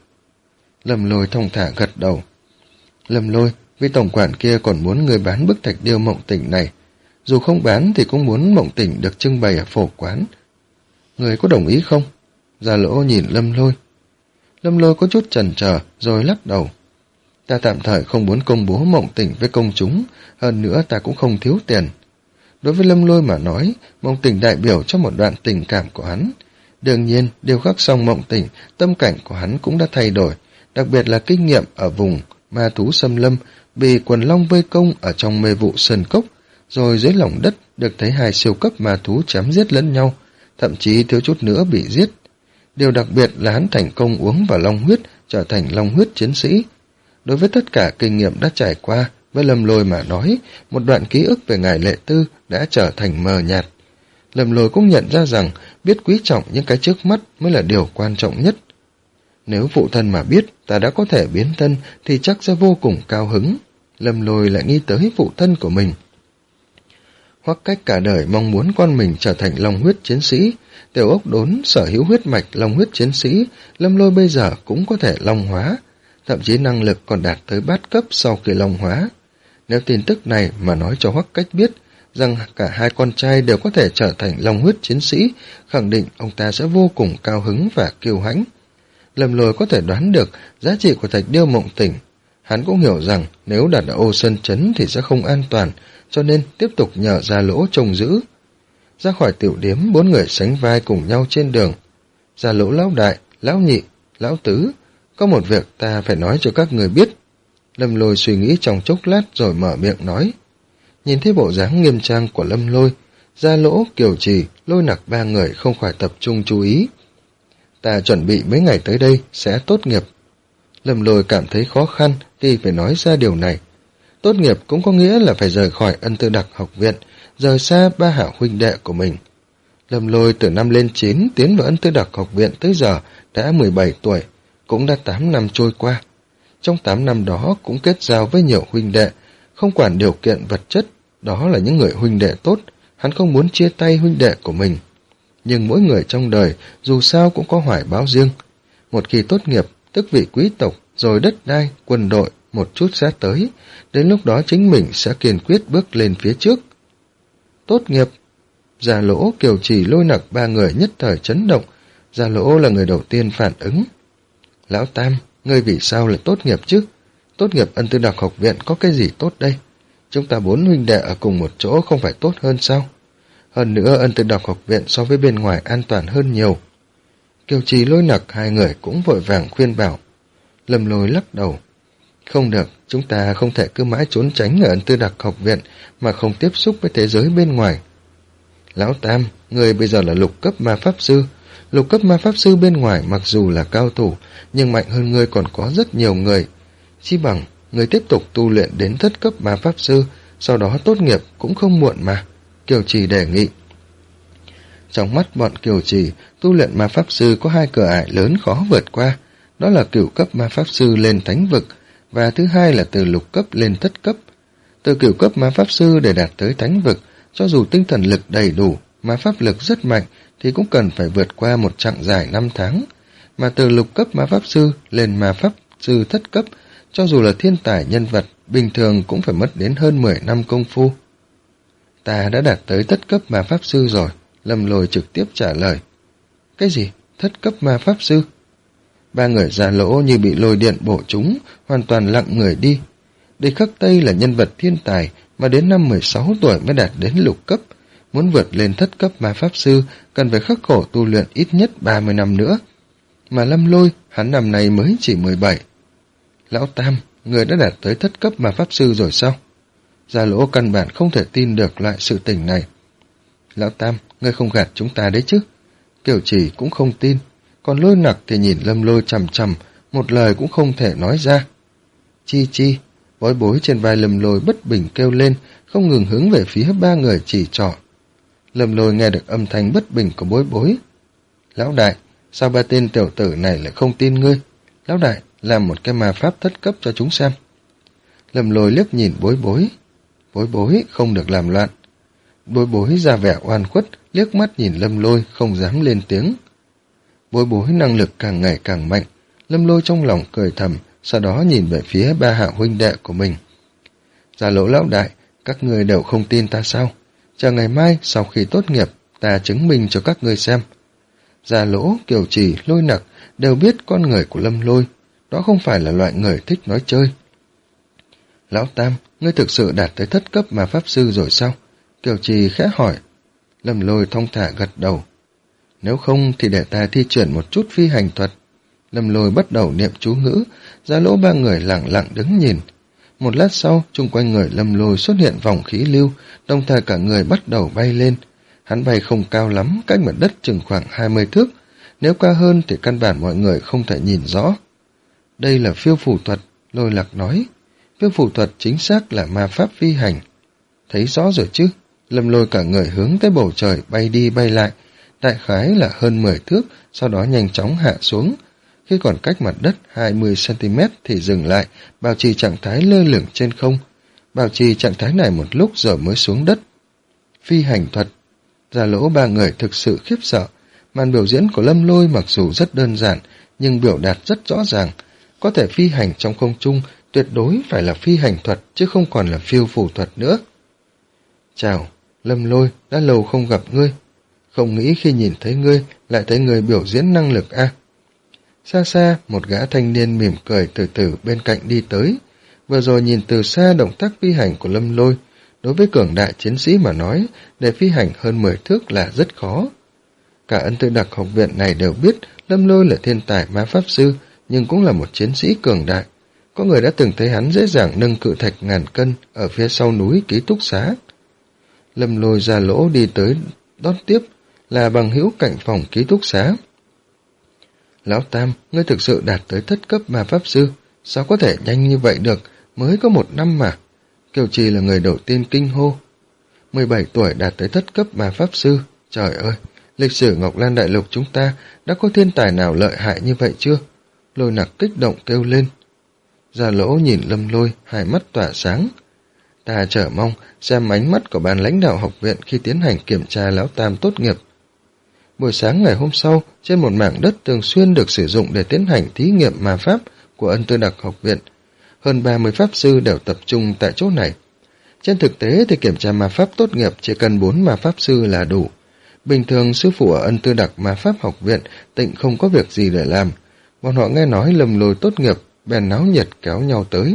Lâm Lôi thông thả gật đầu. Lâm Lôi, vì tổng quản kia còn muốn ngươi bán bức thạch điêu mộng tỉnh này. Dù không bán thì cũng muốn mộng tỉnh được trưng bày ở phổ quán. Người có đồng ý không? Gia Lỗ nhìn Lâm Lôi. Lâm Lôi có chút chần chờ rồi lắc đầu. Ta tạm thời không muốn công bố mộng tỉnh với công chúng, hơn nữa ta cũng không thiếu tiền. Đối với Lâm Lôi mà nói, mộng tỉnh đại biểu cho một đoạn tình cảm của hắn. Đương nhiên, điều khắc xong mộng tỉnh, tâm cảnh của hắn cũng đã thay đổi, đặc biệt là kinh nghiệm ở vùng ma thú xâm lâm, bị quần long vây công ở trong mê vụ sơn cốc, rồi dưới lòng đất được thấy hai siêu cấp ma thú chém giết lẫn nhau, thậm chí thiếu chút nữa bị giết. Điều đặc biệt là hắn thành công uống vào long huyết, trở thành long huyết chiến sĩ. Đối với tất cả kinh nghiệm đã trải qua, với Lâm Lôi mà nói, một đoạn ký ức về ngài Lệ Tư đã trở thành mờ nhạt. Lâm Lôi cũng nhận ra rằng biết quý trọng những cái trước mắt mới là điều quan trọng nhất. Nếu phụ thân mà biết ta đã có thể biến thân thì chắc sẽ vô cùng cao hứng. Lâm Lôi lại nghĩ tới phụ thân của mình. Hoắc Cách cả đời mong muốn con mình trở thành long huyết chiến sĩ. Tiểu Ốc Đốn sở hữu huyết mạch long huyết chiến sĩ, Lâm Lôi bây giờ cũng có thể long hóa, thậm chí năng lực còn đạt tới bát cấp sau khi long hóa. Nếu tin tức này mà nói cho Hoắc Cách biết rằng cả hai con trai đều có thể trở thành long huyết chiến sĩ, khẳng định ông ta sẽ vô cùng cao hứng và kiêu hãnh. Lâm Lôi có thể đoán được giá trị của thạch điêu mộng tỉnh. Hắn cũng hiểu rằng nếu đặt ở Ô Sơn Trấn thì sẽ không an toàn, cho nên tiếp tục nhờ Gia Lỗ trông giữ. Ra khỏi tiểu điếm, bốn người sánh vai cùng nhau trên đường. Gia Lỗ lão đại, lão nhị, lão tứ, có một việc ta phải nói cho các người biết. Lâm Lôi suy nghĩ trong chốc lát rồi mở miệng nói. Nhìn thấy bộ dáng nghiêm trang của Lâm Lôi, Gia Lỗ, Kiều Trì, Lôi Nặc ba người không khỏi tập trung chú ý. Ta chuẩn bị mấy ngày tới đây sẽ tốt nghiệp. Lâm Lôi cảm thấy khó khăn khi phải nói ra điều này. Tốt nghiệp cũng có nghĩa là phải rời khỏi Ân Tư Đặc học viện, rời xa ba hảo huynh đệ của mình. Lâm Lôi từ năm lên chín tiến vào Ân Tư Đặc học viện tới giờ đã mười bảy tuổi, cũng đã tám năm trôi qua. Trong tám năm đó cũng kết giao với nhiều huynh đệ, không quản điều kiện vật chất, đó là những người huynh đệ tốt, hắn không muốn chia tay huynh đệ của mình. Nhưng mỗi người trong đời dù sao cũng có hoài bão riêng. Một khi tốt nghiệp, tước vị quý tộc, rồi đất đai, quân đội, một chút sẽ tới, đến lúc đó chính mình sẽ kiên quyết bước lên phía trước. Tốt nghiệp. Gia Lỗ, Kiều Trì, Lôi Nặc ba người nhất thời chấn động. Gia Lỗ là người đầu tiên phản ứng. Lão Tam, ngươi vì sao lại tốt nghiệp chứ? Tốt nghiệp Ân Tư Đặc học viện có cái gì tốt đây? Chúng ta bốn huynh đệ ở cùng một chỗ không phải tốt hơn sao? Hơn nữa Ân Tư Đặc học viện so với bên ngoài an toàn hơn nhiều. Kiều Trì, Lôi Nặc hai người cũng vội vàng khuyên bảo. Lâm Lôi lắc đầu. Không được, chúng ta không thể cứ mãi trốn tránh ở Ân Tư Đặc học viện mà không tiếp xúc với thế giới bên ngoài. Lão Tam, người bây giờ là lục cấp ma pháp sư. Lục cấp ma pháp sư bên ngoài mặc dù là cao thủ, nhưng mạnh hơn ngươi còn có rất nhiều người. Chi bằng, người tiếp tục tu luyện đến thất cấp ma pháp sư, sau đó tốt nghiệp cũng không muộn mà. Kiều Trì đề nghị. Trong mắt bọn Kiều Trì, tu luyện ma pháp sư có hai cửa ải lớn khó vượt qua, đó là cửu cấp ma pháp sư lên thánh vực, và thứ hai là từ lục cấp lên thất cấp. Từ cửu cấp ma pháp sư để đạt tới thánh vực, cho dù tinh thần lực đầy đủ, ma pháp lực rất mạnh, thì cũng cần phải vượt qua một chặng dài năm tháng, mà từ lục cấp ma pháp sư lên ma pháp sư thất cấp, cho dù là thiên tài nhân vật, bình thường cũng phải mất đến hơn mười năm công phu. Ta đã đạt tới thất cấp ma pháp sư rồi, Lâm Lôi trực tiếp trả lời. Cái gì? Thất cấp ma pháp sư? Ba người già lỗ như bị lôi điện bổ trúng, hoàn toàn lặng người đi. Địch Khắc Tây là nhân vật thiên tài mà đến năm mười sáu tuổi mới đạt đến lục cấp, muốn vượt lên thất cấp ma pháp sư cần phải khắc khổ tu luyện ít nhất ba mươi năm nữa. Mà Lâm Lôi, hắn năm nay mới chỉ mười bảy. Lão Tam, người đã đạt tới thất cấp ma pháp sư rồi sao? Gia Lỗ căn bản không thể tin được loại sự tình này. Lão Tam, ngươi không gạt chúng ta đấy chứ? Kiều Trì cũng không tin, còn Lôi Nặc thì nhìn Lâm Lôi chằm chằm, một lời cũng không thể nói ra. Chi chi, bối bối trên vai Lâm Lôi bất bình kêu lên, không ngừng hướng về phía ba người chỉ trỏ. Lâm Lôi nghe được âm thanh bất bình của bối bối. Lão đại, sao ba tên tiểu tử này lại không tin ngươi? Lão đại, làm một cái ma pháp thất cấp cho chúng xem. Lâm Lôi liếc nhìn bối bối. Bối bối không được làm loạn. Bối bối ra vẻ oan khuất, liếc mắt nhìn Lâm Lôi, không dám lên tiếng. Bối bối năng lực càng ngày càng mạnh. Lâm Lôi trong lòng cười thầm, sau đó nhìn về phía ba hạ huynh đệ của mình. Gia Lỗ lão đại, các ngươi đều không tin ta sao? Chờ ngày mai sau khi tốt nghiệp, ta chứng minh cho các ngươi xem. Gia Lỗ, Kiều Trì, Lôi Nặc đều biết con người của Lâm Lôi, đó không phải là loại người thích nói chơi. Lão Tam, ngươi thực sự đạt tới thất cấp ma pháp sư rồi sao? Kiều Trì khẽ hỏi. Lâm Lôi thong thả gật đầu. Nếu không thì để ta thi chuyển một chút phi hành thuật. Lâm Lôi bắt đầu niệm chú ngữ, Gia Lỗ ba người lặng lặng đứng nhìn. Một lát sau, chung quanh người Lâm Lôi xuất hiện vòng khí lưu, đồng thời cả người bắt đầu bay lên. Hắn bay không cao lắm, cách mặt đất chừng khoảng hai mươi thước. Nếu cao hơn thì căn bản mọi người không thể nhìn rõ. Đây là phiêu phù thuật, Lôi Lạc nói. Phiêu phù thuật chính xác là ma pháp phi hành. Thấy rõ rồi chứ? Lâm Lôi cả người hướng tới bầu trời bay đi bay lại, đại khái là hơn mười thước, sau đó nhanh chóng hạ xuống. Khi còn cách mặt đất hai mươi xăng-ti-mét thì dừng lại, bảo trì trạng thái lơ lửng trên không. Bảo trì trạng thái này một lúc rồi mới xuống đất. Phi hành thuật. Gia Lỗ ba người thực sự khiếp sợ. Màn biểu diễn của Lâm Lôi mặc dù rất đơn giản, nhưng biểu đạt rất rõ ràng. Có thể phi hành trong không trung, tuyệt đối phải là phi hành thuật, chứ không còn là phiêu phù thuật nữa. Chào, Lâm Lôi, đã lâu không gặp ngươi. Không nghĩ khi nhìn thấy ngươi, lại thấy người biểu diễn năng lực a. À. Xa xa, một gã thanh niên mỉm cười từ từ bên cạnh đi tới. Vừa rồi nhìn từ xa động tác phi hành của Lâm Lôi, đối với cường đại chiến sĩ mà nói, để phi hành hơn mười thước là rất khó. Cả Ân Tư Đặc học viện này đều biết Lâm Lôi là thiên tài ma pháp sư, nhưng cũng là một chiến sĩ cường đại. Có người đã từng thấy hắn dễ dàng nâng cự thạch ngàn cân ở phía sau núi ký túc xá. Lâm Lôi Gia Lỗ đi tới đón tiếp, là bằng hữu cạnh phòng ký túc xá. Lão Tam, ngươi thực sự đạt tới thất cấp ma pháp sư, sao có thể nhanh như vậy được, mới có một năm mà. Kiều Trì là người đầu tiên kinh hô. mười bảy tuổi đạt tới thất cấp ma pháp sư, trời ơi, lịch sử Ngọc Lan Đại Lục chúng ta đã có thiên tài nào lợi hại như vậy chưa? Lôi Nặc kích động kêu lên. Gia Lỗ nhìn Lâm Lôi, hai mắt tỏa sáng. Ta chờ mong xem ánh mắt của ban lãnh đạo học viện khi tiến hành kiểm tra Lão Tam tốt nghiệp. Buổi sáng ngày hôm sau, trên một mảng đất thường xuyên được sử dụng để tiến hành thí nghiệm ma pháp của Ân Tư Đặc học viện, hơn ba mươi pháp sư đều tập trung tại chỗ này. Trên thực tế thì kiểm tra ma pháp tốt nghiệp chỉ cần bốn ma pháp sư là đủ. Bình thường sư phụ ở Ân Tư Đặc ma pháp học viện tịnh không có việc gì để làm. Bọn họ nghe nói Lâm Lôi tốt nghiệp, bèn náo nhiệt kéo nhau tới.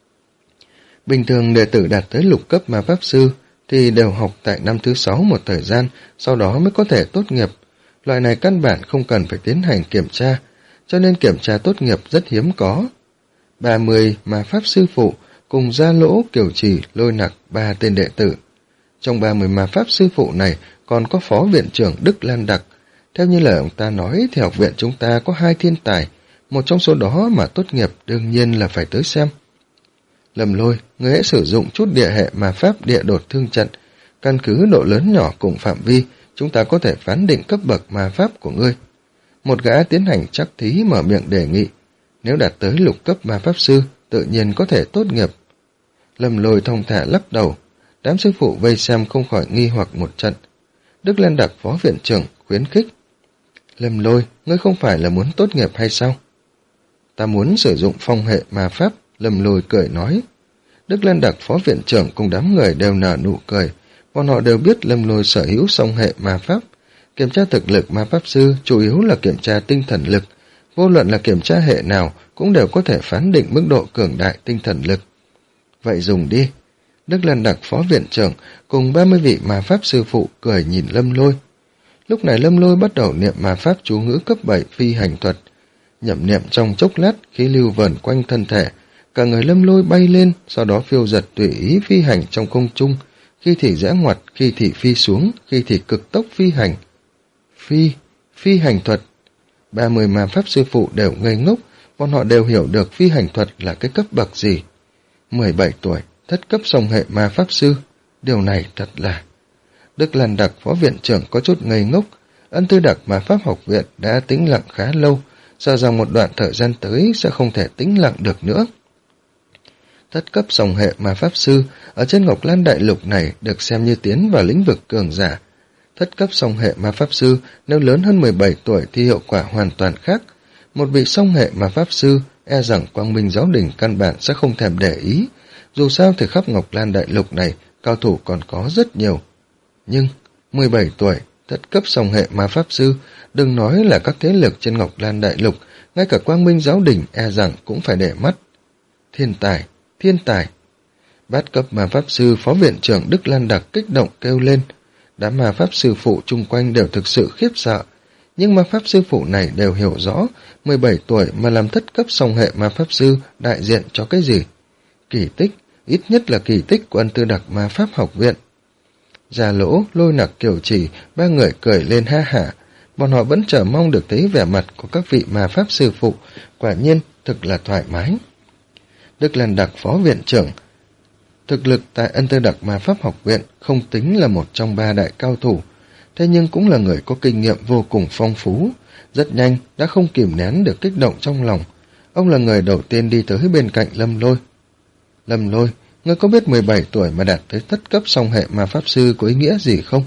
Bình thường đệ tử đạt tới lục cấp ma pháp sư thì đều học tại năm thứ sáu một thời gian, sau đó mới có thể tốt nghiệp. Loại này căn bản không cần phải tiến hành kiểm tra, cho nên kiểm tra tốt nghiệp rất hiếm có. ba mươi ma pháp sư phụ cùng Gia Lỗ, Kiều Trì, Lôi Nặc ba tên đệ tử. Trong ba mươi ma pháp sư phụ này còn có phó viện trưởng Đức Lan Đặc. Theo như lời ông ta nói thì học viện chúng ta có hai thiên tài, một trong số đó mà tốt nghiệp đương nhiên là phải tới xem. Lâm Lôi, ngươi hãy sử dụng chút địa hệ ma pháp địa đột thương trận. Căn cứ độ lớn nhỏ cùng phạm vi, chúng ta có thể phán định cấp bậc ma pháp của ngươi. Một gã tiến hành trắc thí mở miệng đề nghị. Nếu đạt tới lục cấp ma pháp sư, tự nhiên có thể tốt nghiệp. Lâm Lôi thong thả lắc đầu. Đám sư phụ vây xem không khỏi nghi hoặc một trận. Đức Lan Đặc phó viện trưởng khuyến khích. Lâm Lôi, ngươi không phải là muốn tốt nghiệp hay sao? Ta muốn sử dụng phong hệ ma pháp, Lâm Lôi cười nói. Đức Lan Đặc phó viện trưởng cùng đám người đều nở nụ cười, bọn họ đều biết Lâm Lôi sở hữu song hệ ma pháp. Kiểm tra thực lực ma pháp sư chủ yếu là kiểm tra tinh thần lực, vô luận là kiểm tra hệ nào cũng đều có thể phán định mức độ cường đại tinh thần lực. Vậy dùng đi. Đức Lan Đặc phó viện trưởng cùng ba mươi vị ma pháp sư phụ cười nhìn Lâm Lôi. Lúc này Lâm Lôi bắt đầu niệm ma pháp chú ngữ cấp bảy phi hành thuật. Nhậm niệm trong chốc lát, khí lưu vờn quanh thân thể, cả người Lâm Lôi bay lên, sau đó phiêu giật tùy ý phi hành trong không trung, khi thì rẽ ngoặt, khi thì phi xuống, khi thì cực tốc phi hành. Phi, phi hành thuật. Ba mươi ma pháp sư phụ đều ngây ngốc, bọn họ đều hiểu được phi hành thuật là cái cấp bậc gì. mười bảy tuổi, thất cấp song hệ ma pháp sư, điều này thật là... Đức Lan Đặc phó viện trưởng có chút ngây ngốc, Ân Tư Đặc ma pháp học viện đã tĩnh lặng khá lâu, sợ rằng một đoạn thời gian tới sẽ không thể tĩnh lặng được nữa. Thất cấp song hệ ma pháp sư ở trên Ngọc Lan Đại Lục này được xem như tiến vào lĩnh vực cường giả. Thất cấp song hệ ma pháp sư nếu lớn hơn mười bảy tuổi thì hiệu quả hoàn toàn khác. Một vị song hệ ma pháp sư e rằng Quang Minh Giáo Đình căn bản sẽ không thèm để ý. Dù sao thì khắp Ngọc Lan Đại Lục này cao thủ còn có rất nhiều. Nhưng mười bảy tuổi, thất cấp song hệ ma pháp sư, đừng nói là các thế lực trên Ngọc Lan Đại Lục, ngay cả Quang Minh Giáo Đình e rằng cũng phải để mắt. Thiên tài, thiên tài. Bát cấp ma pháp sư phó viện trưởng Đức Lan Đặc kích động kêu lên. Đám ma pháp sư phụ chung quanh đều thực sự khiếp sợ, nhưng ma pháp sư phụ này đều hiểu rõ mười bảy tuổi mà làm thất cấp song hệ ma pháp sư đại diện cho cái gì. Kỳ tích, ít nhất là kỳ tích của Ân Tư Đặc ma pháp học viện. Già Lỗ, Lôi Nặc, Kiều Chỉ, ba người cười lên ha hả, bọn họ vẫn chờ mong được thấy vẻ mặt của các vị ma pháp sư phụ, quả nhiên thực là thoải mái. Đức Lan Đặc phó viện trưởng, thực lực tại Ân Tư Đặc ma pháp học viện không tính là một trong ba đại cao thủ, thế nhưng cũng là người có kinh nghiệm vô cùng phong phú, rất nhanh đã không kìm nén được kích động trong lòng. Ông là người đầu tiên đi tới bên cạnh Lâm Lôi. Lâm Lôi, ngươi có biết mười bảy tuổi mà đạt tới thất cấp song hệ ma pháp sư có ý nghĩa gì không?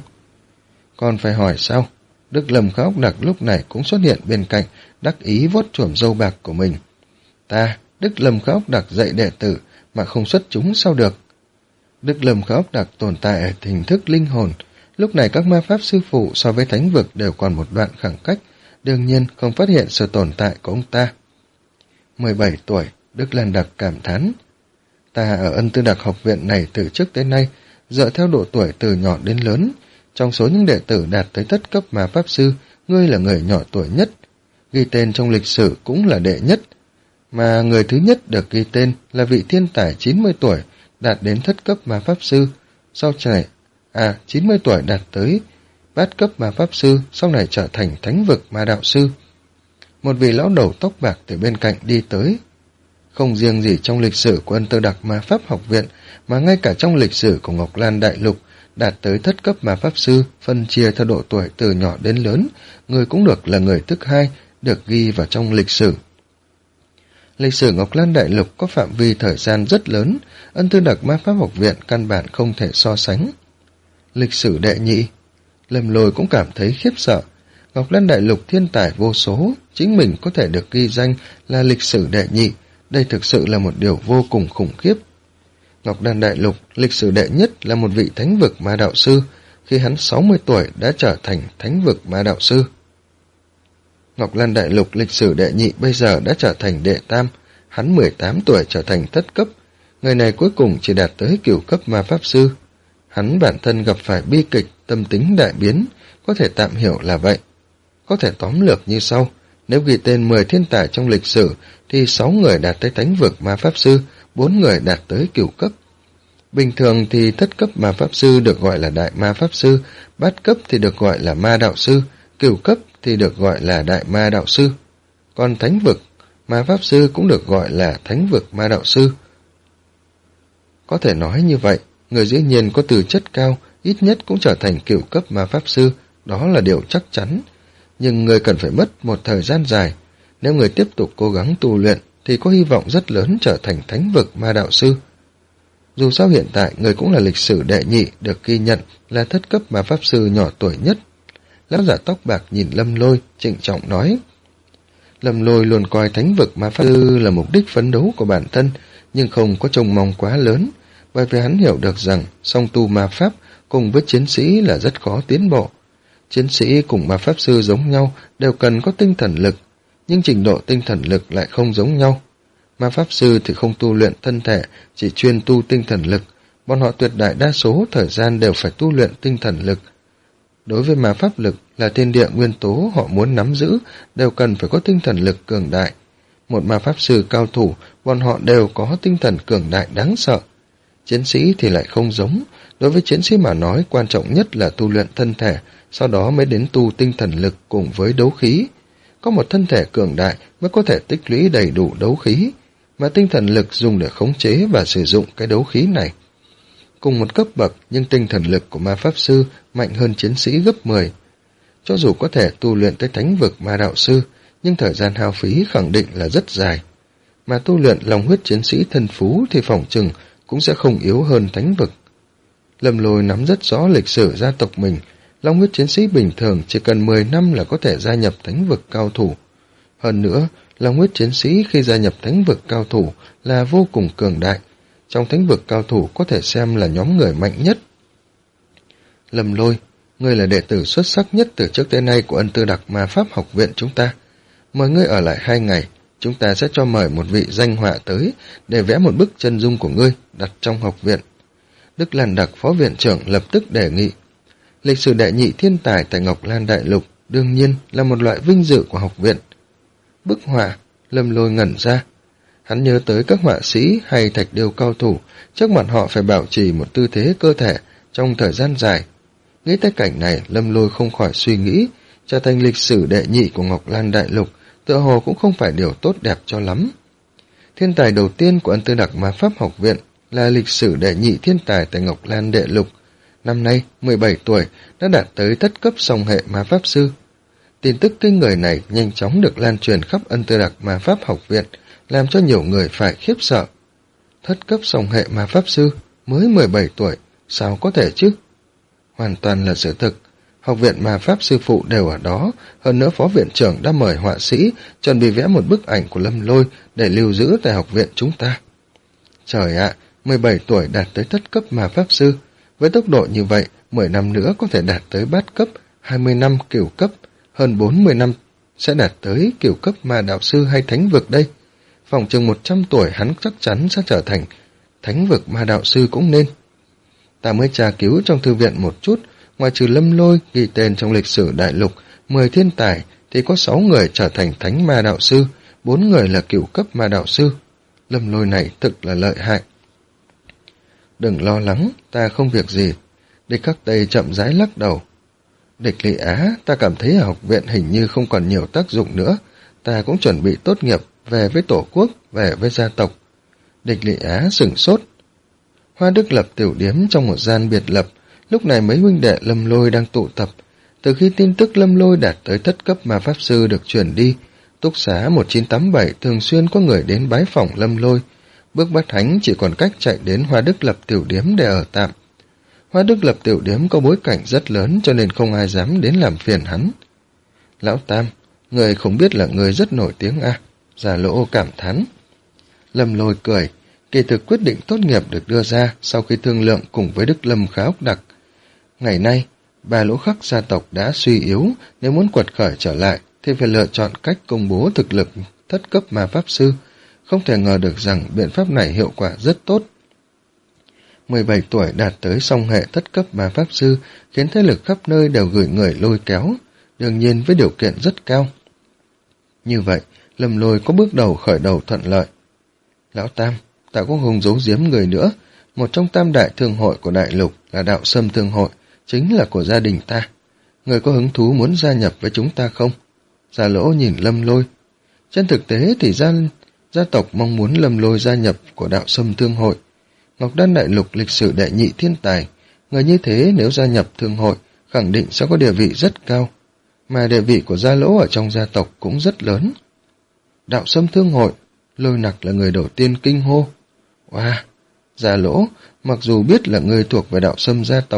Còn phải hỏi sao? Đức Lâm Khá Ốc Đặc lúc này cũng xuất hiện bên cạnh, đắc ý vuốt chổm râu bạc của mình. Ta, Đức Lâm Khá Ốc Đặc dạy đệ tử mà không xuất chúng sao được? Đức Lâm Khá Ốc Đặc tồn tại ở hình thức linh hồn, lúc này các ma pháp sư phụ so với thánh vực đều còn một đoạn khoảng cách, đương nhiên không phát hiện sự tồn tại của ông ta. mười bảy tuổi, Đức Lan Đặc cảm thán. Ta ở Ân Tư Đặc học viện này từ trước tới nay, dựa theo độ tuổi từ nhỏ đến lớn, trong số những đệ tử đạt tới thất cấp ma pháp sư, ngươi là người nhỏ tuổi nhất, ghi tên trong lịch sử cũng là đệ nhất, mà người thứ nhất được ghi tên là vị thiên tài chín mươi tuổi, đạt đến thất cấp ma pháp sư, sau này, à, chín mươi tuổi đạt tới bát cấp ma pháp sư, sau này trở thành thánh vực ma đạo sư. Một vị lão đầu tóc bạc từ bên cạnh đi tới. Không riêng gì trong lịch sử của Ân Tư Đặc ma pháp học viện, mà ngay cả trong lịch sử của Ngọc Lan Đại Lục, đạt tới thất cấp ma pháp sư, phân chia theo độ tuổi từ nhỏ đến lớn, người cũng được là người thứ hai, được ghi vào trong lịch sử. Lịch sử Ngọc Lan Đại Lục có phạm vi thời gian rất lớn, Ân Tư Đặc ma pháp học viện căn bản không thể so sánh. Lịch sử đệ nhị, Lâm Lôi cũng cảm thấy khiếp sợ. Ngọc Lan Đại Lục thiên tài vô số, chính mình có thể được ghi danh là lịch sử đệ nhị, đây thực sự là một điều vô cùng khủng khiếp. Ngọc Lan Đại Lục, lịch sử đệ nhất là một vị thánh vực ma đạo sư, khi hắn sáu mươi tuổi đã trở thành thánh vực ma đạo sư. Ngọc Lan Đại Lục lịch sử đệ nhị bây giờ đã trở thành đệ tam, hắn mười tám tuổi trở thành thất cấp, người này cuối cùng chỉ đạt tới cửu cấp ma pháp sư. Hắn bản thân gặp phải bi kịch, tâm tính đại biến, có thể tạm hiểu là vậy. Có thể tóm lược như sau, nếu ghi tên mười thiên tài trong lịch sử, thì sáu người đạt tới thánh vực ma pháp sư, bốn người đạt tới cửu cấp. Bình thường thì thất cấp ma pháp sư được gọi là đại ma pháp sư, bát cấp thì được gọi là ma đạo sư, cửu cấp thì được gọi là đại ma đạo sư. Còn thánh vực ma pháp sư cũng được gọi là thánh vực ma đạo sư. Có thể nói như vậy, người dĩ nhiên có tư chất cao, ít nhất cũng trở thành cửu cấp ma pháp sư, đó là điều chắc chắn. Nhưng người cần phải mất một thời gian dài, nếu người tiếp tục cố gắng tu luyện thì có hy vọng rất lớn trở thành thánh vực ma đạo sư. Dù sao hiện tại người cũng là lịch sử đệ nhị, được ghi nhận là thất cấp ma pháp sư nhỏ tuổi nhất. Lão giả tóc bạc nhìn Lâm Lôi, trịnh trọng nói. Lâm Lôi luôn coi thánh vực ma pháp sư là mục đích phấn đấu của bản thân, nhưng không có trông mong quá lớn, bởi vì hắn hiểu được rằng song tu ma pháp cùng với chiến sĩ là rất khó tiến bộ. Chiến sĩ cùng ma pháp sư giống nhau đều cần có tinh thần lực, nhưng trình độ tinh thần lực lại không giống nhau. Ma pháp sư thì không tu luyện thân thể, chỉ chuyên tu tinh thần lực, bọn họ tuyệt đại đa số thời gian đều phải tu luyện tinh thần lực. Đối với ma pháp lực là thiên địa nguyên tố họ muốn nắm giữ, đều cần phải có tinh thần lực cường đại. Một ma pháp sư cao thủ, bọn họ đều có tinh thần cường đại đáng sợ. Chiến sĩ thì lại không giống, đối với chiến sĩ mà nói quan trọng nhất là tu luyện thân thể, sau đó mới đến tu tinh thần lực cùng với đấu khí. Có một thân thể cường đại mới có thể tích lũy đầy đủ đấu khí, mà tinh thần lực dùng để khống chế và sử dụng cái đấu khí này. Cùng một cấp bậc nhưng tinh thần lực của ma pháp sư mạnh hơn chiến sĩ gấp mười. Cho dù có thể tu luyện tới thánh vực ma đạo sư, nhưng thời gian hao phí khẳng định là rất dài. Mà tu luyện lòng huyết chiến sĩ thân phú thì phỏng chừng cũng sẽ không yếu hơn thánh vực. Lâm Lôi nắm rất rõ lịch sử gia tộc mình, long huyết chiến sĩ bình thường chỉ cần mười năm là có thể gia nhập thánh vực cao thủ. Hơn nữa, long huyết chiến sĩ khi gia nhập thánh vực cao thủ là vô cùng cường đại. Trong thánh vực cao thủ có thể xem là nhóm người mạnh nhất. Lâm Lôi, ngươi là đệ tử xuất sắc nhất từ trước tới nay của Ân Tư Đặc Ma Pháp học viện chúng ta. Mời ngươi ở lại hai ngày, chúng ta sẽ cho mời một vị danh họa tới để vẽ một bức chân dung của ngươi đặt trong học viện. Đức Lan Đặc phó viện trưởng lập tức đề nghị. Lịch sử đệ nhị thiên tài tại Ngọc Lan Đại Lục đương nhiên là một loại vinh dự của học viện. Bức họa, Lâm Lôi ngẩn ra. Hắn nhớ tới các họa sĩ hay thạch điêu cao thủ, trước mặt họ phải bảo trì một tư thế cơ thể trong thời gian dài. Nghĩ tới cảnh này, Lâm Lôi không khỏi suy nghĩ, trở thành lịch sử đệ nhị của Ngọc Lan Đại Lục, tựa hồ cũng không phải điều tốt đẹp cho lắm. Thiên tài đầu tiên của Ân Tư Đặc Ma Pháp học viện là lịch sử đệ nhị thiên tài tại Ngọc Lan Đại Lục. Năm nay, mười bảy tuổi, đã đạt tới thất cấp song hệ ma pháp sư. Tin tức kinh người này nhanh chóng được lan truyền khắp Ân Tư Đặc Ma Pháp học viện, làm cho nhiều người phải khiếp sợ. Thất cấp song hệ ma pháp sư, mới mười bảy tuổi, sao có thể chứ? Hoàn toàn là sự thực. Học viện ma pháp sư phụ đều ở đó, hơn nữa phó viện trưởng đã mời họa sĩ chuẩn bị vẽ một bức ảnh của Lâm Lôi để lưu giữ tại học viện chúng ta. Trời ạ, mười bảy tuổi đạt tới thất cấp ma pháp sư, với tốc độ như vậy, mười năm nữa có thể đạt tới bát cấp, hai mươi năm cửu cấp, hơn bốn mươi năm sẽ đạt tới cửu cấp ma đạo sư hay thánh vực đây. Phòng chừng một trăm tuổi hắn chắc chắn sẽ trở thành thánh vực ma đạo sư cũng nên. Ta mới tra cứu trong thư viện một chút, ngoài trừ Lâm Lôi ghi tên trong lịch sử đại lục, mười thiên tài thì có sáu người trở thành thánh ma đạo sư, bốn người là cửu cấp ma đạo sư. Lâm Lôi này thực là lợi hại. Đừng lo lắng, ta không việc gì. Địch Khắc Tây chậm rãi lắc đầu. Địch Lị Á, ta cảm thấy ở học viện hình như không còn nhiều tác dụng nữa. Ta cũng chuẩn bị tốt nghiệp, về với tổ quốc, về với gia tộc. Địch Lị Á sửng sốt. Hoa Đức Lập tiểu điếm trong một gian biệt lập, lúc này mấy huynh đệ Lâm Lôi đang tụ tập. Từ khi tin tức Lâm Lôi đạt tới thất cấp ma pháp sư được truyền đi, túc xá một chín tám bảy thường xuyên có người đến bái phỏng Lâm Lôi. Bước Bát Hánh chỉ còn cách chạy đến Hoa Đức Lập tiểu điếm để ở tạm. Hoa Đức Lập tiểu điếm có bối cảnh rất lớn cho nên không ai dám đến làm phiền hắn. Lão Tam, người không biết là người rất nổi tiếng à? Già Lỗ cảm thán. Lâm Lôi cười, kỳ thực quyết định tốt nghiệp được đưa ra sau khi thương lượng cùng với Đức Lâm Khá Ốc Đặc. Ngày nay, ba lỗ khắc gia tộc đã suy yếu, nếu muốn quật khởi trở lại thì phải lựa chọn cách công bố thực lực thất cấp ma pháp sư. Không thể ngờ được rằng biện pháp này hiệu quả rất tốt. mười bảy tuổi đạt tới song hệ thất cấp ma pháp sư khiến thế lực khắp nơi đều gửi người lôi kéo, đương nhiên với điều kiện rất cao. Như vậy, Lâm Lôi có bước đầu khởi đầu thuận lợi. Lão Tam, ta cũng không giấu giếm người nữa, một trong tam đại thương hội của đại lục là Đạo Sâm Thương hội, chính là của gia đình ta. Người có hứng thú muốn gia nhập với chúng ta không? Già Lỗ nhìn Lâm Lôi. Trên thực tế thì gia, gia tộc mong muốn Lâm Lôi gia nhập của Đạo Sâm Thương hội. Ngọc Đan Đại Lục lịch sử đệ nhị thiên tài, người như thế nếu gia nhập thương hội khẳng định sẽ có địa vị rất cao, mà địa vị của Gia Lỗ ở trong gia tộc cũng rất lớn. Đạo Sâm Thương hội, Lôi Nặc là người đầu tiên kinh hô. Wow, Gia Lỗ, mặc dù biết là người thuộc về Đạo Sâm gia tộc,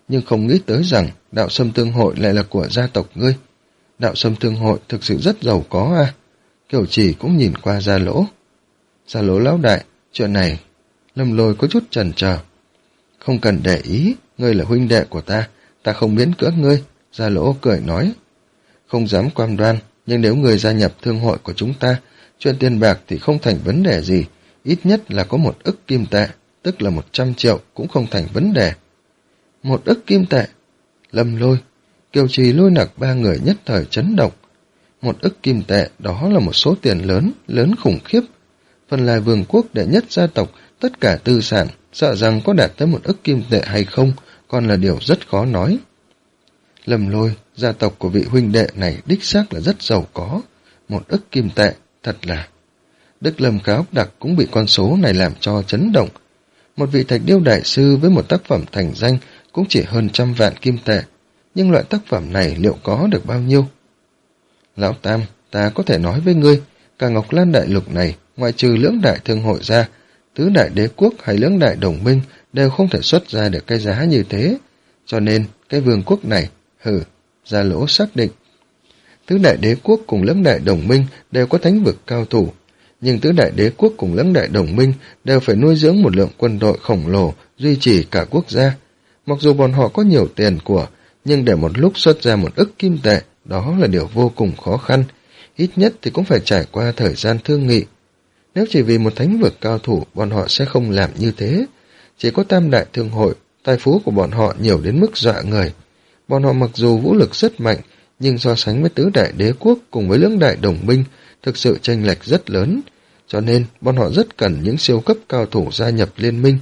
nhưng không nghĩ tới rằng đạo Sâm Thương Hội lại là của gia tộc ngươi. Đạo Sâm Thương Hội thực sự rất giàu có à? Kiều Trì cũng nhìn qua Gia Lỗ. Gia Lỗ lão đại, chuyện này... Lâm Lôi có chút chần chờ. Không cần để ý, ngươi là huynh đệ của ta, ta không miễn cưỡng ngươi. Gia Lỗ cười nói. Không dám cam đoan, nhưng nếu ngươi gia nhập thương hội của chúng ta, chuyện tiền bạc thì không thành vấn đề gì, ít nhất là có một ức kim tệ, tức là một trăm triệu cũng không thành vấn đề. Một ức kim tệ? Lâm Lôi, Kiều Trì, Lôi Nặc ba người nhất thời chấn động. Một ức kim tệ đó là một số tiền lớn, lớn khủng khiếp. Phần là vương quốc đệ nhất gia tộc, tất cả tư sản, sợ rằng có đạt tới một ức kim tệ hay không, còn là điều rất khó nói. Lâm Lôi, gia tộc của vị huynh đệ này đích xác là rất giàu có. Một ức kim tệ, thật là... Đức Lâm Cáo Đặc cũng bị con số này làm cho chấn động. Một vị thạch điêu đại sư với một tác phẩm thành danh cũng chỉ hơn trăm vạn kim tệ, nhưng loại tác phẩm này liệu có được bao nhiêu? Lão Tam, ta có thể nói với ngươi, cả Ngọc Lan đại lục này, ngoại trừ lưỡng đại thương hội ra, tứ đại đế quốc hay lưỡng đại đồng minh đều không thể xuất ra được cái giá như thế. Cho nên, cái vương quốc này, hừ, Gia Lỗ xác định. Tứ đại đế quốc cùng lưỡng đại đồng minh đều có thánh vực cao thủ, nhưng tứ đại đế quốc cùng lưỡng đại đồng minh đều phải nuôi dưỡng một lượng quân đội khổng lồ duy trì cả quốc gia. Mặc dù bọn họ có nhiều tiền của, nhưng để một lúc xuất ra một ức kim tệ, đó là điều vô cùng khó khăn, ít nhất thì cũng phải trải qua thời gian thương nghị. Nếu chỉ vì một thánh vực cao thủ, bọn họ sẽ không làm như thế. Chỉ có tam đại thương hội, tài phú của bọn họ nhiều đến mức dọa người. Bọn họ mặc dù vũ lực rất mạnh, nhưng so sánh với tứ đại đế quốc cùng với lưỡng đại đồng minh, thực sự chênh lệch rất lớn, cho nên bọn họ rất cần những siêu cấp cao thủ gia nhập liên minh.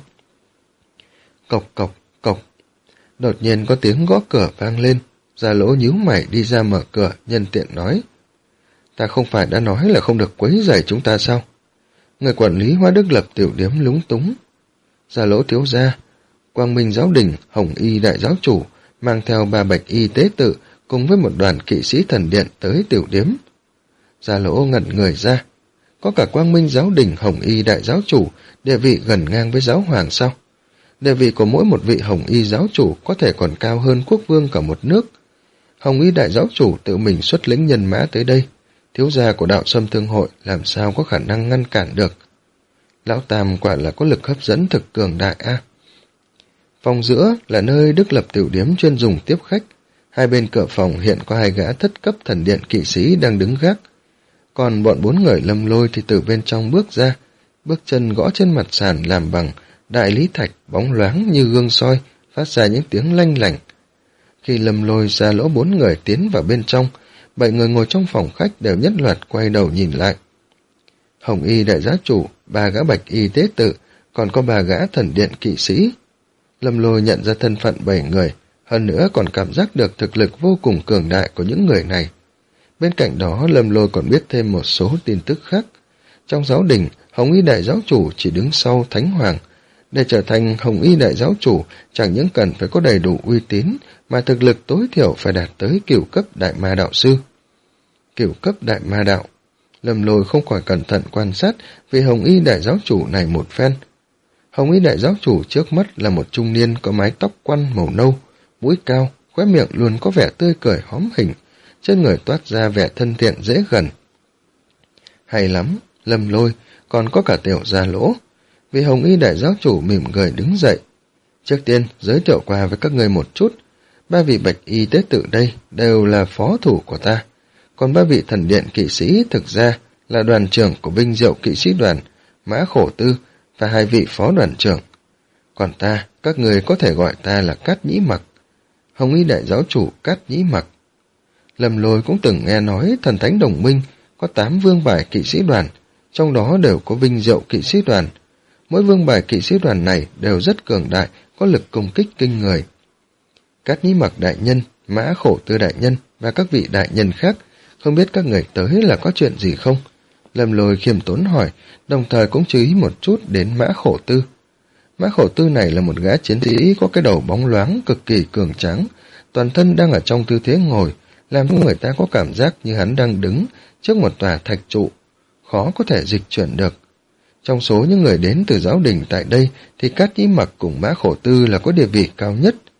Cộc cộc cộc. Đột nhiên có tiếng gõ cửa vang lên. Gia Lỗ nhíu mày đi ra mở cửa, nhân tiện nói. Ta không phải đã nói là không được quấy rầy chúng ta sao? Người quản lý Hoa Đức Lập tiểu điếm lúng túng. Gia Lỗ thiếu gia, Quang Minh giáo đình, Hồng Y đại giáo chủ, mang theo ba bạch y tế tự cùng với một đoàn kỵ sĩ thần điện tới tiểu điếm. Gia Lỗ ngẩn người ra. Có cả Quang Minh giáo đình, Hồng Y đại giáo chủ, địa vị gần ngang với giáo hoàng sao? Địa vị của mỗi một vị Hồng Y giáo chủ có thể còn cao hơn quốc vương cả một nước. Hồng Y đại giáo chủ tự mình xuất lĩnh nhân mã tới đây, thiếu gia của đạo Sâm Thương hội làm sao có khả năng ngăn cản được. Lão Tam quả là có lực hấp dẫn thực cường đại a. À. Phòng giữa là nơi Đức Lập tiểu điếm chuyên dùng tiếp khách. Hai bên cửa phòng hiện có hai gã thất cấp thần điện kỵ sĩ đang đứng gác. Còn bọn bốn người Lâm Lôi thì từ bên trong bước ra, bước chân gõ trên mặt sàn làm bằng đại lý thạch bóng loáng như gương soi, phát ra những tiếng lanh lảnh. Khi Lâm Lôi, Gia Lỗ bốn người tiến vào bên trong, bảy người ngồi trong phòng khách đều nhất loạt quay đầu nhìn lại. Hồng Y đại giá chủ, ba gã bạch y tế tự, còn có ba gã thần điện kỵ sĩ. Lâm Lôi nhận ra thân phận bảy người, hơn nữa còn cảm giác được thực lực vô cùng cường đại của những người này. Bên cạnh đó, Lâm Lôi còn biết thêm một số tin tức khác. Trong giáo đình, Hồng Y đại giáo chủ chỉ đứng sau Thánh Hoàng. Để trở thành Hồng Y đại giáo chủ, chẳng những cần phải có đầy đủ uy tín, mà thực lực tối thiểu phải đạt tới cửu cấp đại ma đạo sư. Cửu cấp đại ma đạo. Lâm Lôi không khỏi cẩn thận quan sát vị Hồng Y đại giáo chủ này một phen. Hồng Y đại giáo chủ trước mắt là một trung niên có mái tóc quăn màu nâu, mũi cao, khóe miệng luôn có vẻ tươi cười hóm hình, trên người toát ra vẻ thân thiện dễ gần. Hay lắm, Lâm Lôi, còn có cả tiểu Gia Lỗ. Vị Hồng Y đại giáo chủ mỉm cười đứng dậy. Trước tiên, giới thiệu qua với các người một chút. Ba vị bạch y tế tự đây đều là phó thủ của ta. Còn ba vị thần điện kỵ sĩ thực ra là đoàn trưởng của Vinh Diệu kỵ sĩ đoàn, Mã Khổ Tư và hai vị phó đoàn trưởng. Còn ta, các người có thể gọi ta là Cát Nhĩ Mặc. Hồng Y đại giáo chủ Cát Nhĩ Mặc. Lâm Lôi cũng từng nghe nói thần thánh đồng minh có tám vương bài kỵ sĩ đoàn, trong đó đều có Vinh Diệu kỵ sĩ đoàn. Mỗi vương bài kỵ sĩ đoàn này đều rất cường đại, có lực công kích kinh người. Cát Nhĩ Mặc đại nhân, Mã Khổ Tư đại nhân và các vị đại nhân khác, không biết các người tới là có chuyện gì không? Lâm Lôi khiêm tốn hỏi, đồng thời cũng chú ý một chút đến Mã Khổ Tư. Mã Khổ Tư này là một gã chiến sĩ có cái đầu bóng loáng cực kỳ cường tráng, toàn thân đang ở trong tư thế ngồi, làm cho người ta có cảm giác như hắn đang đứng trước một tòa thạch trụ, khó có thể dịch chuyển được. Trong số những người đến từ giáo đình tại đây thì Cát Nhĩ Mặc cùng Mã Khổ Tư là có địa vị cao nhất.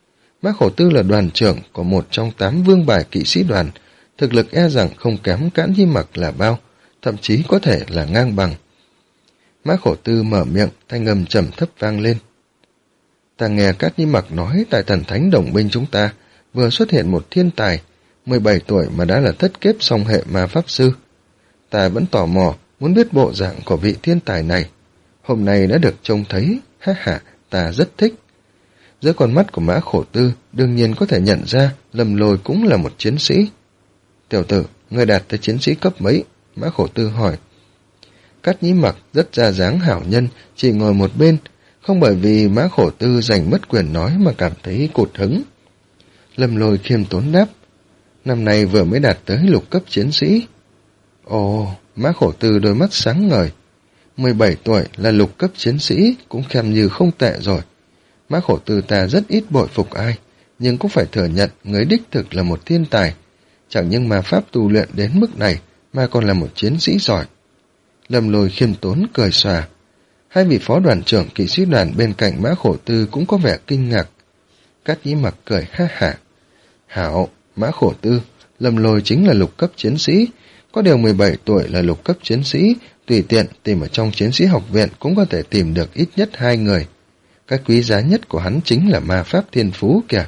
Mã Khổ Tư là đoàn trưởng của một trong tám vương bài kỵ sĩ đoàn, thực lực e rằng không kém Cát Nhi Mặc là bao, thậm chí có thể là ngang bằng. Mã Khổ Tư mở miệng, thanh âm trầm thấp vang lên. Ta nghe Cát Nhi Mặc nói tại thần thánh đồng binh chúng ta vừa xuất hiện một thiên tài, mười bảy tuổi mà đã là thất kiếp song hệ ma pháp sư. Ta vẫn tò mò, muốn biết bộ dạng của vị thiên tài này. Hôm nay đã được trông thấy, ha ha, ta rất thích. Giữa con mắt của Mã Khổ Tư, đương nhiên có thể nhận ra Lâm Lôi cũng là một chiến sĩ. Tiểu tử, ngươi đạt tới chiến sĩ cấp mấy? Mã Khổ Tư hỏi. Cát Nhĩ Mặc rất ra dáng hảo nhân, chỉ ngồi một bên, không bởi vì Mã Khổ Tư giành mất quyền nói mà cảm thấy cụt hứng. Lâm Lôi khiêm tốn đáp, năm nay vừa mới đạt tới lục cấp chiến sĩ. Ồ, Mã Khổ Tư đôi mắt sáng ngời. mười bảy tuổi là lục cấp chiến sĩ, cũng xem như không tệ rồi. Mã Khổ Tư ta rất ít bội phục ai, nhưng cũng phải thừa nhận người đích thực là một thiên tài. Chẳng những mà pháp tu luyện đến mức này, mà còn là một chiến sĩ giỏi. Lâm Lôi khiêm tốn cười xòa. Hai vị phó đoàn trưởng kỵ sĩ đoàn bên cạnh Mã Khổ Tư cũng có vẻ kinh ngạc. Cát Nhĩ Mặc cười ha hả. Hảo, Mã Khổ Tư, Lâm Lôi chính là lục cấp chiến sĩ, có điều mười bảy tuổi là lục cấp chiến sĩ, tùy tiện tìm ở trong chiến sĩ học viện cũng có thể tìm được ít nhất hai người. Cái quý giá nhất của hắn chính là ma pháp thiên phú kìa.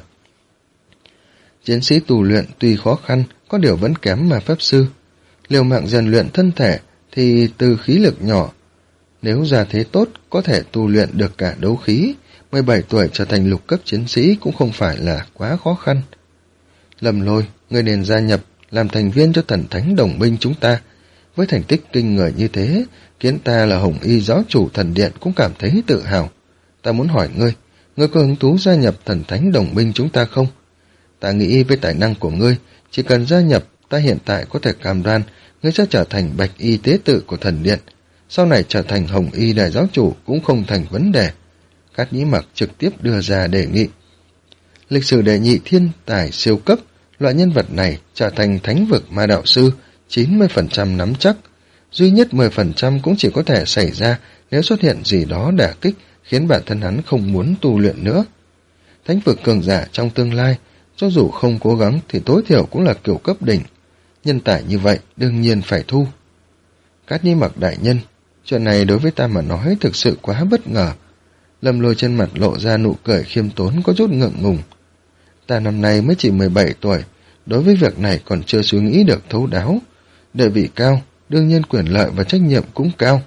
Chiến sĩ tu luyện tuy khó khăn, có điều vẫn kém ma pháp sư. Liều mạng rèn luyện thân thể thì từ khí lực nhỏ. Nếu ra thế tốt, có thể tu luyện được cả đấu khí. mười bảy tuổi trở thành lục cấp chiến sĩ cũng không phải là quá khó khăn. Lâm Lôi, ngươi nên gia nhập, làm thành viên cho thần thánh đồng binh chúng ta. Với thành tích kinh người như thế, khiến ta là Hồng Y giáo chủ thần điện cũng cảm thấy tự hào. Ta muốn hỏi ngươi, ngươi có hứng thú gia nhập thần thánh đồng binh chúng ta không? Ta nghĩ với tài năng của ngươi, chỉ cần gia nhập, ta hiện tại có thể cam đoan ngươi sẽ trở thành bạch y tế tự của thần điện. Sau này trở thành Hồng Y đại giáo chủ cũng không thành vấn đề. Cát Nhĩ Mặc trực tiếp đưa ra đề nghị. Lịch sử đệ nhị thiên tài siêu cấp, loại nhân vật này trở thành thánh vực ma đạo sư, chín mươi phần trăm nắm chắc. Duy nhất mười phần trăm cũng chỉ có thể xảy ra nếu xuất hiện gì đó đả kích, khiến bản thân hắn không muốn tu luyện nữa. Thánh vực cường giả trong tương lai, cho dù không cố gắng thì tối thiểu cũng là cửu cấp đỉnh. Nhân tài như vậy đương nhiên phải thu. Cát Nhĩ Mặc đại nhân, chuyện này đối với ta mà nói thực sự quá bất ngờ. Lâm Lôi trên mặt lộ ra nụ cười khiêm tốn có chút ngượng ngùng. Ta năm nay mới chỉ mười bảy tuổi, đối với việc này còn chưa suy nghĩ được thấu đáo. Địa vị cao, đương nhiên quyền lợi và trách nhiệm cũng cao.